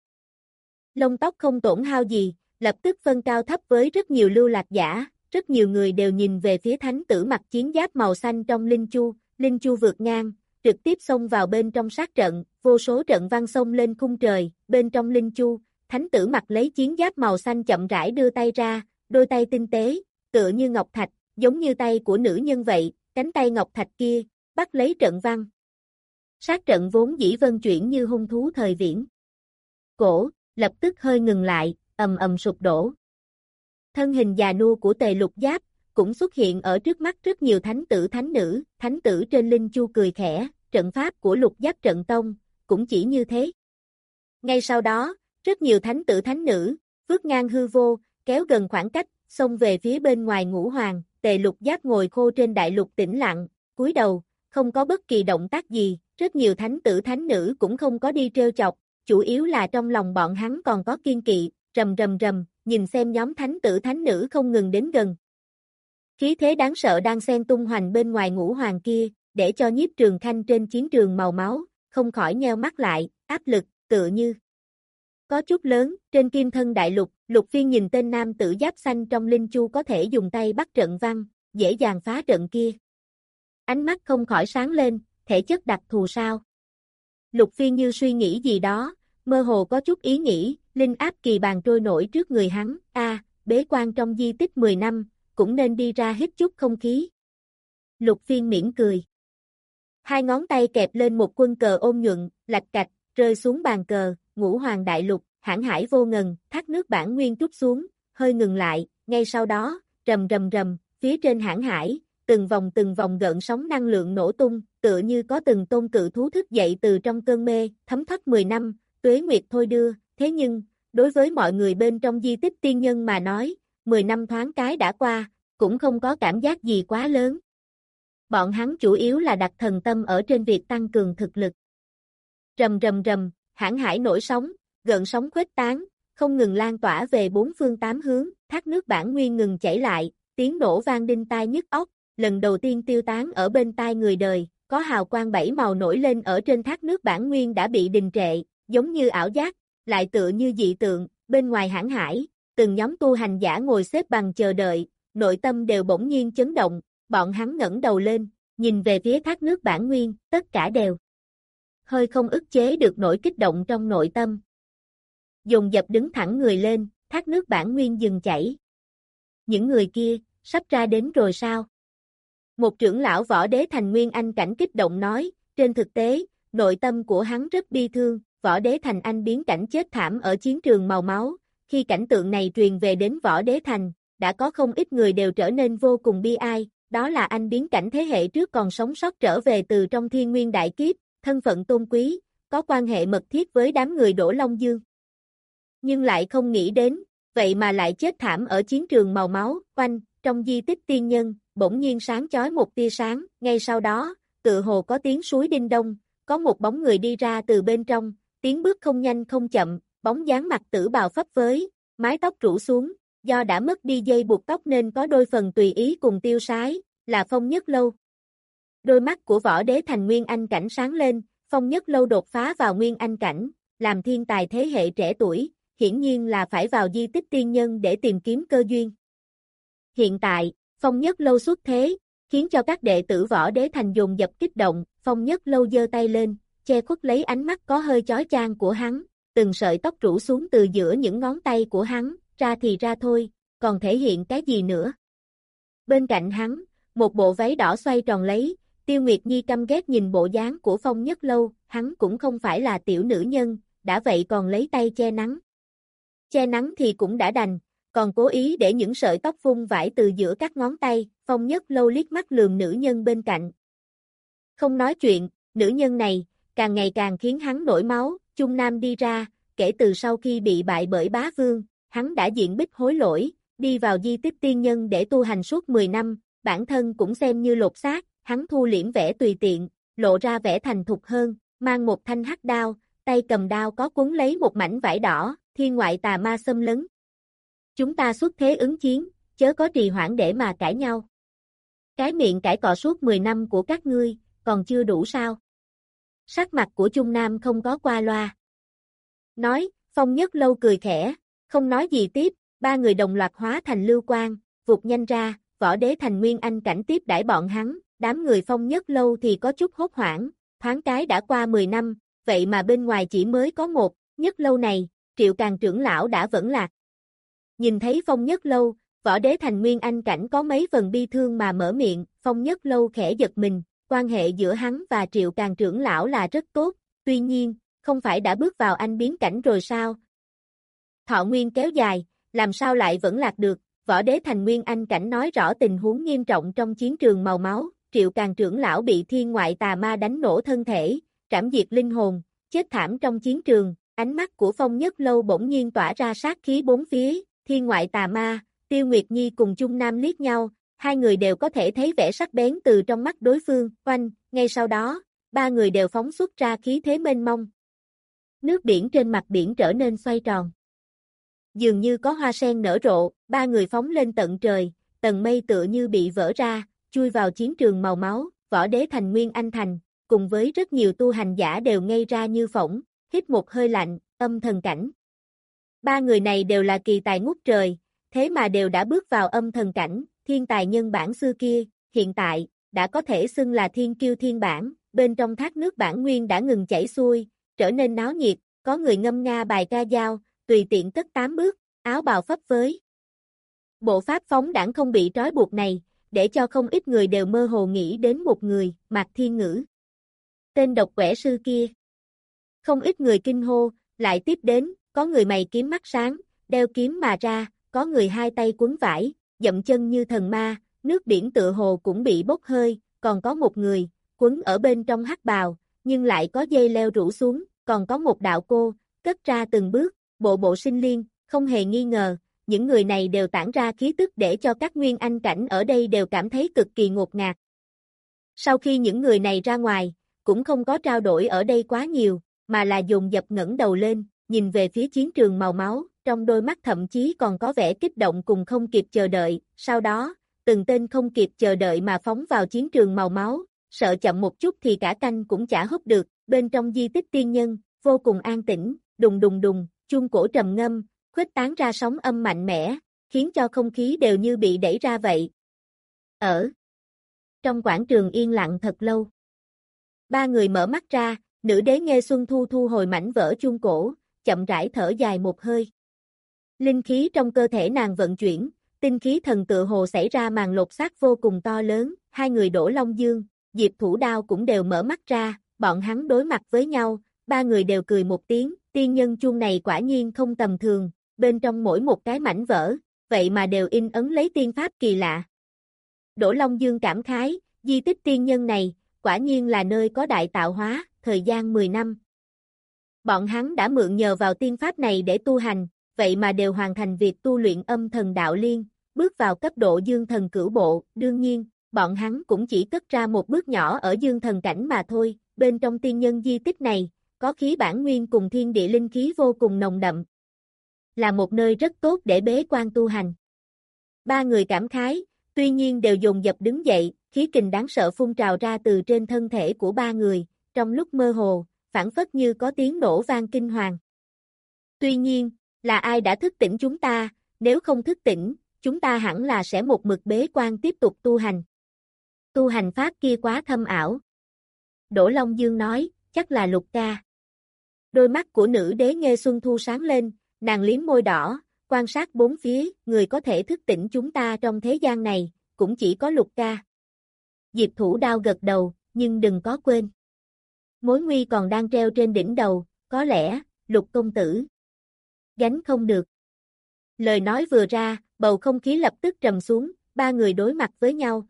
Lông tóc không tổn hao gì, lập tức phân cao thấp với rất nhiều lưu lạc giả, rất nhiều người đều nhìn về phía thánh tử mặc chiến giáp màu xanh trong linh chu, linh chu vượt ngang, trực tiếp xông vào bên trong sát trận, vô số trận văn xông lên khung trời, bên trong linh chu, thánh tử mặc lấy chiến giáp màu xanh chậm rãi đưa tay ra, đôi tay tinh tế, tựa như ngọc thạch, giống như tay của nữ nhân vậy, cánh tay ngọc thạch kia, bắt lấy trận văn. Sát trận vốn dĩ vân chuyển như hung thú thời viễn cổ, lập tức hơi ngừng lại, ầm ầm sụp đổ. Thân hình già nua của Tề Lục Giáp cũng xuất hiện ở trước mắt rất nhiều thánh tử thánh nữ, thánh tử trên linh chu cười khẽ, trận pháp của Lục Giáp trận tông cũng chỉ như thế. Ngay sau đó, rất nhiều thánh tử thánh nữ vượt ngang hư vô, kéo gần khoảng cách, xông về phía bên ngoài ngũ hoàng. Tề Lục Giáp ngồi khô trên đại lục tĩnh lặng, cúi đầu, không có bất kỳ động tác gì, rất nhiều thánh tử thánh nữ cũng không có đi trêu chọc, chủ yếu là trong lòng bọn hắn còn có kiên kỵ, rầm rầm rầm, nhìn xem nhóm thánh tử thánh nữ không ngừng đến gần. Khí thế đáng sợ đang xen tung hoành bên ngoài ngũ hoàng kia, để cho Nhiếp Trường Khanh trên chiến trường màu máu, không khỏi nheo mắt lại, áp lực, tựa như có chút lớn, trên Kim Thân Đại Lục, Lục Phiên nhìn tên nam tử giáp xanh trong linh chu có thể dùng tay bắt trận văn, dễ dàng phá trận kia. Ánh mắt không khỏi sáng lên, thể chất đặc thù sao? Lục Phiên như suy nghĩ gì đó, mơ hồ có chút ý nghĩ, linh áp kỳ bàn trôi nổi trước người hắn, a, à, bế quan trong di tích mười năm, cũng nên đi ra hít chút không khí. Lục Phiên mỉm cười. Hai ngón tay kẹp lên một quân cờ ôm nhuận, lạch cạch, rơi xuống bàn cờ, Ngũ Hoàng Đại Lục, hãn hải vô ngần, thác nước bản nguyên trút xuống, hơi ngừng lại, ngay sau đó, rầm rầm rầm, phía trên hãn hải, từng vòng từng vòng gợn sóng năng lượng nổ tung, tựa như có từng tôn cự thú thức dậy từ trong cơn mê, thấm thoát mười năm, tuế nguyệt thôi đưa, thế nhưng, đối với mọi người bên trong di tích tiên nhân mà nói, mười năm thoáng cái đã qua, cũng không có cảm giác gì quá lớn. Bọn hắn chủ yếu là đặt thần tâm ở trên việc tăng cường thực lực. Rầm rầm rầm, hãn hải nổi sóng, gợn sóng khuếch tán, không ngừng lan tỏa về bốn phương tám hướng, thác nước bản nguyên ngừng chảy lại, tiếng nổ vang đinh tai nhức óc, lần đầu tiên tiêu tán ở bên tai người đời, có hào quang bảy màu nổi lên ở trên thác nước bản nguyên đã bị đình trệ, giống như ảo giác, lại tựa như dị tượng, bên ngoài hãn hải, từng nhóm tu hành giả ngồi xếp bằng chờ đợi, nội tâm đều bỗng nhiên chấn động, bọn hắn ngẩng đầu lên, nhìn về phía thác nước bản nguyên, tất cả đều hơi không ức chế được nỗi kích động trong nội tâm. Dồn dập đứng thẳng người lên, thác nước bản nguyên dừng chảy. Những người kia, sắp ra đến rồi sao? Một trưởng lão Võ Đế Thành Nguyên Anh cảnh kích động nói, trên thực tế, nội tâm của hắn rất bi thương, Võ Đế Thành Anh biến cảnh chết thảm ở chiến trường màu máu, khi cảnh tượng này truyền về đến Võ Đế Thành, đã có không ít người đều trở nên vô cùng bi ai, đó là anh biến cảnh thế hệ trước còn sống sót trở về từ trong thiên nguyên đại kiếp, thân phận tôn quý, có quan hệ mật thiết với đám người Đỗ Long Dương. Nhưng lại không nghĩ đến, vậy mà lại chết thảm ở chiến trường màu máu, oanh, trong di tích tiên nhân, bỗng nhiên sáng chói một tia sáng, ngay sau đó, tự hồ có tiếng suối đinh đông, có một bóng người đi ra từ bên trong, tiến bước không nhanh không chậm, bóng dáng mặt tử bào phấp phới, mái tóc rủ xuống, do đã mất đi dây buộc tóc nên có đôi phần tùy ý cùng tiêu sái, là Phong Nhất Lâu. Đôi mắt của Võ Đế Thành Nguyên Anh cảnh sáng lên, Phong Nhất Lâu đột phá vào Nguyên Anh cảnh, làm thiên tài thế hệ trẻ tuổi, hiển nhiên là phải vào di tích tiên nhân để tìm kiếm cơ duyên. Hiện tại, Phong Nhất Lâu xuất thế, khiến cho các đệ tử Võ Đế Thành dồn dập kích động, Phong Nhất Lâu giơ tay lên, che khuất lấy ánh mắt có hơi chói chang của hắn, từng sợi tóc rủ xuống từ giữa những ngón tay của hắn, ra thì ra thôi, còn thể hiện cái gì nữa. Bên cạnh hắn, một bộ váy đỏ xoay tròn lấy, Tiêu Nguyệt Nhi căm ghét nhìn bộ dáng của Phong Nhất Lâu, hắn cũng không phải là tiểu nữ nhân, đã vậy còn lấy tay che nắng. Che nắng thì cũng đã đành, còn cố ý để những sợi tóc vung vãi từ giữa các ngón tay, Phong Nhất Lâu liếc mắt lườm nữ nhân bên cạnh. Không nói chuyện, nữ nhân này, càng ngày càng khiến hắn nổi máu, Chung Nam đi ra, kể từ sau khi bị bại bởi bá vương, hắn đã diện bích hối lỗi, đi vào di tích tiên nhân để tu hành suốt mười năm, bản thân cũng xem như lột xác, hắn thu liễm vẻ tùy tiện, lộ ra vẻ thành thục hơn, mang một thanh hắc đao, tay cầm đao có cuốn lấy một mảnh vải đỏ, thiên ngoại tà ma xâm lấn. Chúng ta xuất thế ứng chiến, chớ có trì hoãn để mà cãi nhau. Cái miệng cãi cọ suốt mười năm của các ngươi, còn chưa đủ sao? Sắc mặt của Chung Nam không có qua loa. Nói, Phong Nhất Lâu cười khẽ, không nói gì tiếp, ba người đồng loạt hóa thành lưu quang, vụt nhanh ra, Võ Đế Thành Nguyên Anh cảnh tiếp đãi bọn hắn, đám người Phong Nhất Lâu thì có chút hốt hoảng, thoáng cái đã qua mười năm, vậy mà bên ngoài chỉ mới có một, Nhất Lâu này, Triệu Càn trưởng lão đã vẫn lạc. Nhìn thấy Phong Nhất Lâu, Võ Đế Thành Nguyên Anh cảnh có mấy phần bi thương mà mở miệng, Phong Nhất Lâu khẽ giật mình, quan hệ giữa hắn và Triệu Càn trưởng lão là rất tốt, tuy nhiên, không phải đã bước vào anh biến cảnh rồi sao? Thọ nguyên kéo dài, làm sao lại vẫn lạc được? Võ Đế Thành Nguyên Anh cảnh nói rõ tình huống nghiêm trọng trong chiến trường màu máu, Triệu Càn trưởng lão bị thiên ngoại tà ma đánh nổ thân thể, trảm diệt linh hồn, chết thảm trong chiến trường, ánh mắt của Phong Nhất Lâu bỗng nhiên tỏa ra sát khí bốn phía, thiên ngoại tà ma, Tiêu Nguyệt Nhi cùng Chung Nam liếc nhau, hai người đều có thể thấy vẻ sắc bén từ trong mắt đối phương, oanh, ngay sau đó, ba người đều phóng xuất ra khí thế mênh mông. Nước biển trên mặt biển trở nên xoay tròn. Dường như có hoa sen nở rộ, ba người phóng lên tận trời, tầng mây tựa như bị vỡ ra, chui vào chiến trường màu máu, Võ Đế Thành Nguyên Anh Thành, cùng với rất nhiều tu hành giả đều ngây ra như phỗng, hít một hơi lạnh, âm thần cảnh. Ba người này đều là kỳ tài ngút trời, thế mà đều đã bước vào âm thần cảnh, thiên tài nhân bản xưa kia, hiện tại, đã có thể xưng là thiên kiêu thiên bản, bên trong thác nước bản nguyên đã ngừng chảy xuôi, trở nên náo nhiệt, có người ngâm nga bài ca dao, tùy tiện cất tám bước, áo bào phấp phới. Bộ pháp phóng đãng không bị trói buộc này, để cho không ít người đều mơ hồ nghĩ đến một người, Mạc Thiên Ngữ. Tên độc quẻ sư kia. Không ít người kinh hô, lại tiếp đến, có người mày kiếm mắt sáng, đeo kiếm mà ra, có người hai tay quấn vải, dậm chân như thần ma, nước biển tựa hồ cũng bị bốc hơi, còn có một người, quấn ở bên trong hắc bào, nhưng lại có dây leo rủ xuống, còn có một đạo cô, cất ra từng bước, bộ bộ sinh liên, không hề nghi ngờ, những người này đều tản ra khí tức để cho các nguyên anh cảnh ở đây đều cảm thấy cực kỳ ngột ngạt. Sau khi những người này ra ngoài, cũng không có trao đổi ở đây quá nhiều, mà là dồn dập ngẩng đầu lên, nhìn về phía chiến trường màu máu, trong đôi mắt thậm chí còn có vẻ kích động cùng không kịp chờ đợi, sau đó, từng tên không kịp chờ đợi mà phóng vào chiến trường màu máu, sợ chậm một chút thì cả canh cũng chả húp được, bên trong di tích tiên nhân, vô cùng an tĩnh, đùng đùng đùng, chuông cổ trầm ngâm, khuếch tán ra sóng âm mạnh mẽ, khiến cho không khí đều như bị đẩy ra vậy. Ở trong quảng trường yên lặng thật lâu. Ba người mở mắt ra, nữ đế Nghê Xuân Thu thu hồi mảnh vỡ chuông cổ, chậm rãi thở dài một hơi. Linh khí trong cơ thể nàng vận chuyển, tinh khí thần tựa hồ xảy ra màn lột xác vô cùng to lớn, hai người Đỗ Long Dương, Diệp Thủ Đao cũng đều mở mắt ra, bọn hắn đối mặt với nhau, ba người đều cười một tiếng, tiên nhân chuông này quả nhiên không tầm thường, bên trong mỗi một cái mảnh vỡ, vậy mà đều in ấn lấy tiên pháp kỳ lạ. Đỗ Long Dương cảm khái, di tích tiên nhân này, quả nhiên là nơi có đại tạo hóa, thời gian mười năm. Bọn hắn đã mượn nhờ vào tiên pháp này để tu hành, vậy mà đều hoàn thành việc tu luyện âm thần đạo liên, bước vào cấp độ dương thần cửu bộ, đương nhiên, bọn hắn cũng chỉ cất ra một bước nhỏ ở dương thần cảnh mà thôi, bên trong tiên nhân di tích này, có khí bản nguyên cùng thiên địa linh khí vô cùng nồng đậm. Là một nơi rất tốt để bế quan tu hành. Ba người cảm khái, tuy nhiên đều dồn dập đứng dậy, khí kình đáng sợ phun trào ra từ trên thân thể của ba người, trong lúc mơ hồ, phản phất như có tiếng nổ vang kinh hoàng. Tuy nhiên, là ai đã thức tỉnh chúng ta, nếu không thức tỉnh, chúng ta hẳn là sẽ một mực bế quan tiếp tục tu hành. Tu hành pháp kia quá thâm ảo. Đỗ Long Dương nói, chắc là Lục ca. Đôi mắt của nữ đế Nghê Xuân Thu sáng lên, nàng liếm môi đỏ, quan sát bốn phía, người có thể thức tỉnh chúng ta trong thế gian này, cũng chỉ có Lục ca. Diệp Thủ Đao gật đầu, nhưng đừng có quên. Mối nguy còn đang treo trên đỉnh đầu, có lẽ, Lục công tử gánh không được. Lời nói vừa ra, bầu không khí lập tức trầm xuống, ba người đối mặt với nhau.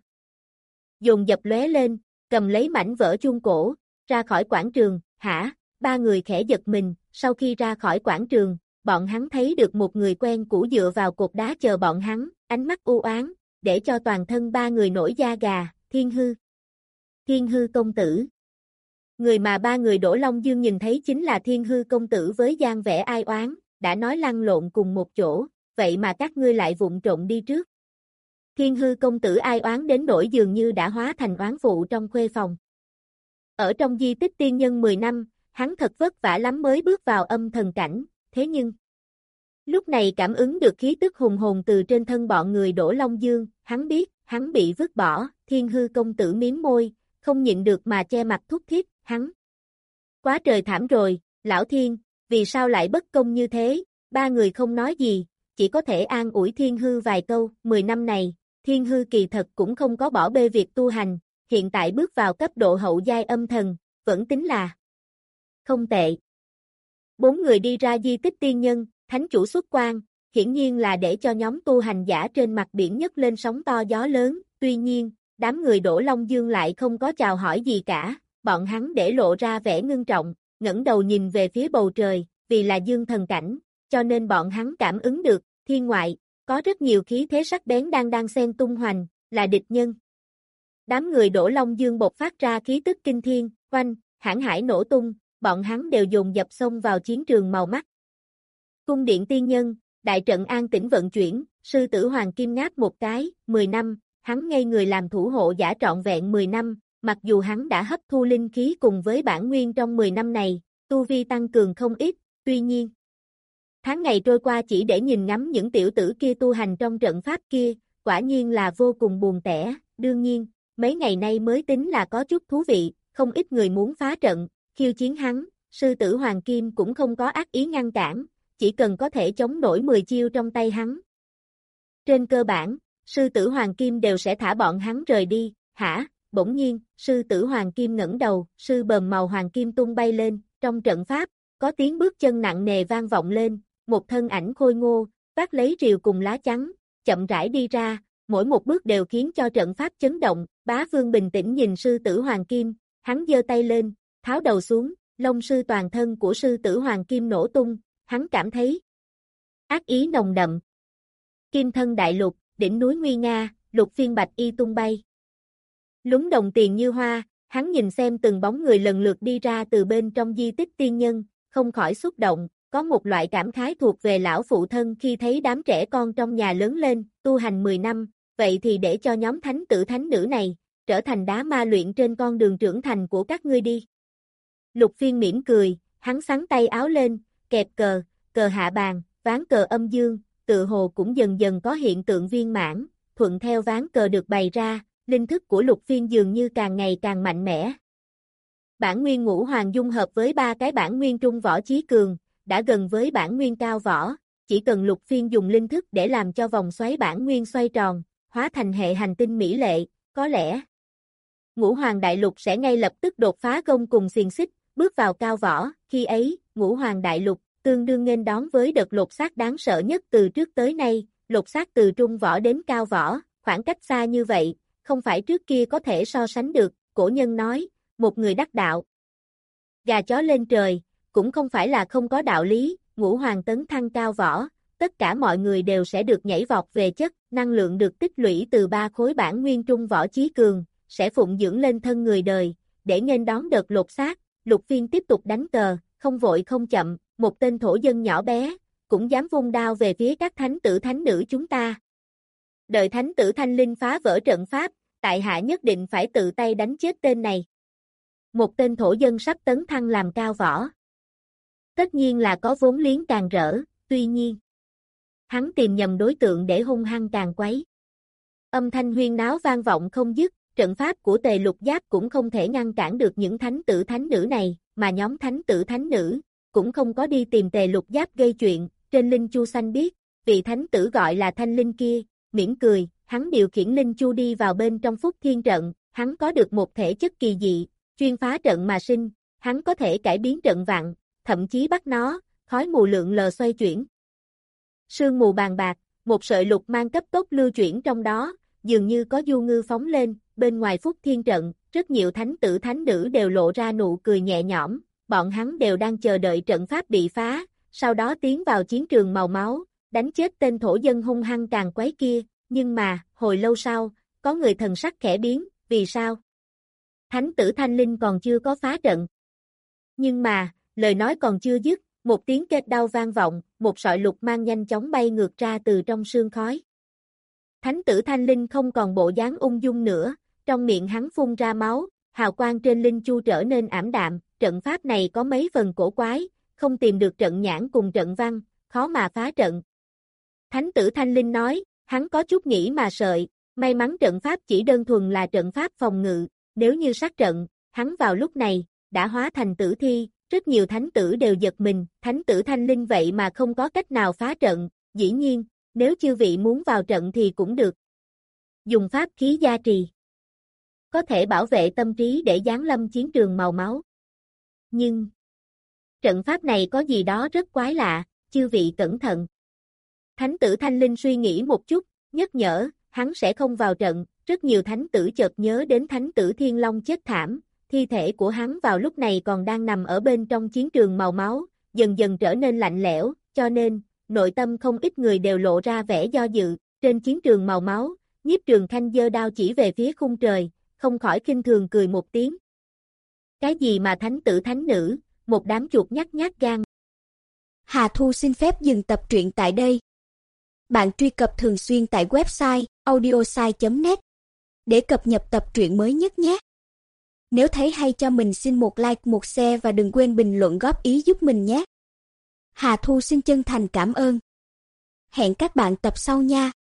Dồn dập lóe lên, cầm lấy mảnh vỡ chuông cổ, ra khỏi quảng trường, hả? Ba người khẽ giật mình, sau khi ra khỏi quảng trường, bọn hắn thấy được một người quen cũ dựa vào cột đá chờ bọn hắn, ánh mắt u oán, để cho toàn thân ba người nổi da gà, Thiên Hư. Thiên Hư công tử. Người mà ba người Đỗ Long Dương nhìn thấy chính là Thiên Hư công tử với dáng vẻ ai oán, đã nói lăn lộn cùng một chỗ, vậy mà các ngươi lại vụng trộn đi trước. Thiên Hư công tử ai oán đến nỗi dường như đã hóa thành oán phụ trong khuê phòng. Ở trong di tích tiên nhân mười năm, hắn thật vất vả lắm mới bước vào âm thần cảnh, thế nhưng lúc này cảm ứng được khí tức hùng hồn từ trên thân bọn người Đỗ Long Dương, hắn biết, hắn bị vứt bỏ, Thiên Hư công tử miếm môi, không nhịn được mà che mặt thúc thiết, hắn. Quá trời thảm rồi, lão Thiên, vì sao lại bất công như thế, ba người không nói gì, chỉ có thể an ủi Thiên Hư vài câu, mười năm này, Thiên Hư kỳ thật cũng không có bỏ bê việc tu hành, hiện tại bước vào cấp độ hậu giai âm thần, vẫn tính là không tệ. Bốn người đi ra di tích tiên nhân, thánh chủ xuất quan, hiển nhiên là để cho nhóm tu hành giả trên mặt biển nhấc lên sóng to gió lớn, tuy nhiên, đám người Đỗ Long Dương lại không có chào hỏi gì cả, bọn hắn để lộ ra vẻ ngưng trọng, ngẩng đầu nhìn về phía bầu trời, vì là dương thần cảnh, cho nên bọn hắn cảm ứng được, thiên ngoại, có rất nhiều khí thế sắc bén đang đang xen tung hoành, là địch nhân. Đám người Đỗ Long Dương bộc phát ra khí tức kinh thiên, oanh, hãn hải nổ tung, bọn hắn đều dồn dập xông vào chiến trường màu mắt. Cung điện tiên nhân, đại trận an tĩnh vận chuyển, sư tử Hoàng Kim ngáp một cái, mười năm, hắn ngây người làm thủ hộ giả trọn vẹn mười năm, mặc dù hắn đã hấp thu linh khí cùng với bản nguyên trong mười năm này, tu vi tăng cường không ít, tuy nhiên. Tháng ngày trôi qua chỉ để nhìn ngắm những tiểu tử kia tu hành trong trận pháp kia, quả nhiên là vô cùng buồn tẻ, đương nhiên, mấy ngày nay mới tính là có chút thú vị, không ít người muốn phá trận, khiêu chiến hắn, sư tử Hoàng Kim cũng không có ác ý ngăn cản, chỉ cần có thể chống nổi mười chiêu trong tay hắn. Trên cơ bản, sư tử Hoàng Kim đều sẽ thả bọn hắn rời đi, hả? Bỗng nhiên, sư tử Hoàng Kim ngẩng đầu, sư bờm màu hoàng kim tung bay lên, trong trận pháp, có tiếng bước chân nặng nề vang vọng lên, một thân ảnh khôi ngô, vác lấy rìu cùng lá chắn, chậm rãi đi ra, mỗi một bước đều khiến cho trận pháp chấn động, Bá Vương bình tĩnh nhìn sư tử Hoàng Kim, hắn giơ tay lên, tháo đầu xuống, lông sư toàn thân của sư tử Hoàng Kim nổ tung, hắn cảm thấy ác ý nồng đậm. Kim thân đại lục, đỉnh núi nguy nga, lục phiên bạch y tung bay. Lúng đồng tiền như hoa, hắn nhìn xem từng bóng người lần lượt đi ra từ bên trong di tích tiên nhân, không khỏi xúc động, có một loại cảm khái thuộc về lão phụ thân khi thấy đám trẻ con trong nhà lớn lên, tu hành mười năm, vậy thì để cho nhóm thánh tử thánh nữ này, trở thành đá ma luyện trên con đường trưởng thành của các ngươi đi. Lục phiên mỉm cười, hắn xắn tay áo lên, kẹp cờ, cờ hạ bàn, ván cờ âm dương, tự hồ cũng dần dần có hiện tượng viên mãn, thuận theo ván cờ được bày ra, linh thức của lục phiên dường như càng ngày càng mạnh mẽ. Bản nguyên ngũ hoàng dung hợp với ba cái bản nguyên trung võ chí cường, đã gần với bản nguyên cao võ, chỉ cần lục phiên dùng linh thức để làm cho vòng xoáy bản nguyên xoay tròn, hóa thành hệ hành tinh mỹ lệ, có lẽ ngũ hoàng đại lục sẽ ngay lập tức đột phá gông cùng xiềng xích, bước vào cao võ, khi ấy, ngũ hoàng đại lục, tương đương nghênh đón với đợt lột xác đáng sợ nhất từ trước tới nay, lột xác từ trung võ đến cao võ, khoảng cách xa như vậy, không phải trước kia có thể so sánh được, cổ nhân nói, một người đắc đạo. Gà chó lên trời, cũng không phải là không có đạo lý, ngũ hoàng tấn thăng cao võ, tất cả mọi người đều sẽ được nhảy vọt về chất, năng lượng được tích lũy từ ba khối bản nguyên trung võ chí cường, sẽ phụng dưỡng lên thân người đời, để nghênh đón đợt lột xác, lục phiên tiếp tục đánh cờ, không vội không chậm, một tên thổ dân nhỏ bé, cũng dám vung đao về phía các thánh tử thánh nữ chúng ta. Đợi thánh tử Thanh Linh phá vỡ trận pháp, tại hạ nhất định phải tự tay đánh chết tên này. Một tên thổ dân sắp tấn thăng làm cao võ. Tất nhiên là có vốn liếng càng rỡ, tuy nhiên, hắn tìm nhầm đối tượng để hung hăng càng quấy. Âm thanh huyên náo vang vọng không dứt, trận pháp của Tề Lục Giáp cũng không thể ngăn cản được những thánh tử thánh nữ này, mà nhóm thánh tử thánh nữ cũng không có đi tìm Tề Lục Giáp gây chuyện, trên linh chu xanh biết, vị thánh tử gọi là Thanh Linh kia, mỉm cười, hắn điều khiển linh chu đi vào bên trong Phúc Thiên trận, hắn có được một thể chất kỳ dị, chuyên phá trận mà sinh, hắn có thể cải biến trận vạn, thậm chí bắt nó, khói mù lượn lờ xoay chuyển. Sương mù bàn bạc, một sợi lục mang cấp tốc lưu chuyển trong đó, dường như có du ngư phóng lên, bên ngoài Phúc Thiên trận, rất nhiều thánh tử thánh nữ đều lộ ra nụ cười nhẹ nhõm, bọn hắn đều đang chờ đợi trận pháp bị phá, sau đó tiến vào chiến trường màu máu, đánh chết tên thổ dân hung hăng càng quấy kia, nhưng mà, hồi lâu sau, có người thần sắc khẽ biến, vì sao? Thánh tử Thanh Linh còn chưa có phá trận. Nhưng mà, lời nói còn chưa dứt, một tiếng kêu đau vang vọng, một sợi lục mang nhanh chóng bay ngược ra từ trong sương khói. Thánh tử Thanh Linh không còn bộ dáng ung dung nữa, trong miệng hắn phun ra máu, hào quang trên linh chu trở nên ảm đạm, trận pháp này có mấy phần cổ quái, không tìm được trận nhãn cùng trận văn, khó mà phá trận. Thánh tử Thanh Linh nói, hắn có chút nghĩ mà sợi, may mắn trận pháp chỉ đơn thuần là trận pháp phòng ngự, nếu như sát trận, hắn vào lúc này, đã hóa thành tử thi, rất nhiều thánh tử đều giật mình, thánh tử Thanh Linh vậy mà không có cách nào phá trận, dĩ nhiên, nếu chư vị muốn vào trận thì cũng được. Dùng pháp khí gia trì, có thể bảo vệ tâm trí để giáng lâm chiến trường màu máu. Nhưng, trận pháp này có gì đó rất quái lạ, chư vị cẩn thận. Thánh tử Thanh Linh suy nghĩ một chút, nhắc nhở, hắn sẽ không vào trận, rất nhiều thánh tử chợt nhớ đến thánh tử Thiên Long chết thảm, thi thể của hắn vào lúc này còn đang nằm ở bên trong chiến trường màu máu, dần dần trở nên lạnh lẽo, cho nên, nội tâm không ít người đều lộ ra vẻ do dự, trên chiến trường màu máu, Nhiếp Trường Khanh giơ đao chỉ về phía khung trời, không khỏi khinh thường cười một tiếng. Cái gì mà thánh tử thánh nữ, một đám chuột nhắt nhát gan. Hà Thu xin phép dừng tập truyện tại đây. Bạn truy cập thường xuyên tại website audiosai chấm net để cập nhật tập truyện mới nhất nhé. Nếu thấy hay cho mình xin một like, một share và đừng quên bình luận góp ý giúp mình nhé. Hà Thu xin chân thành cảm ơn. Hẹn các bạn tập sau nha.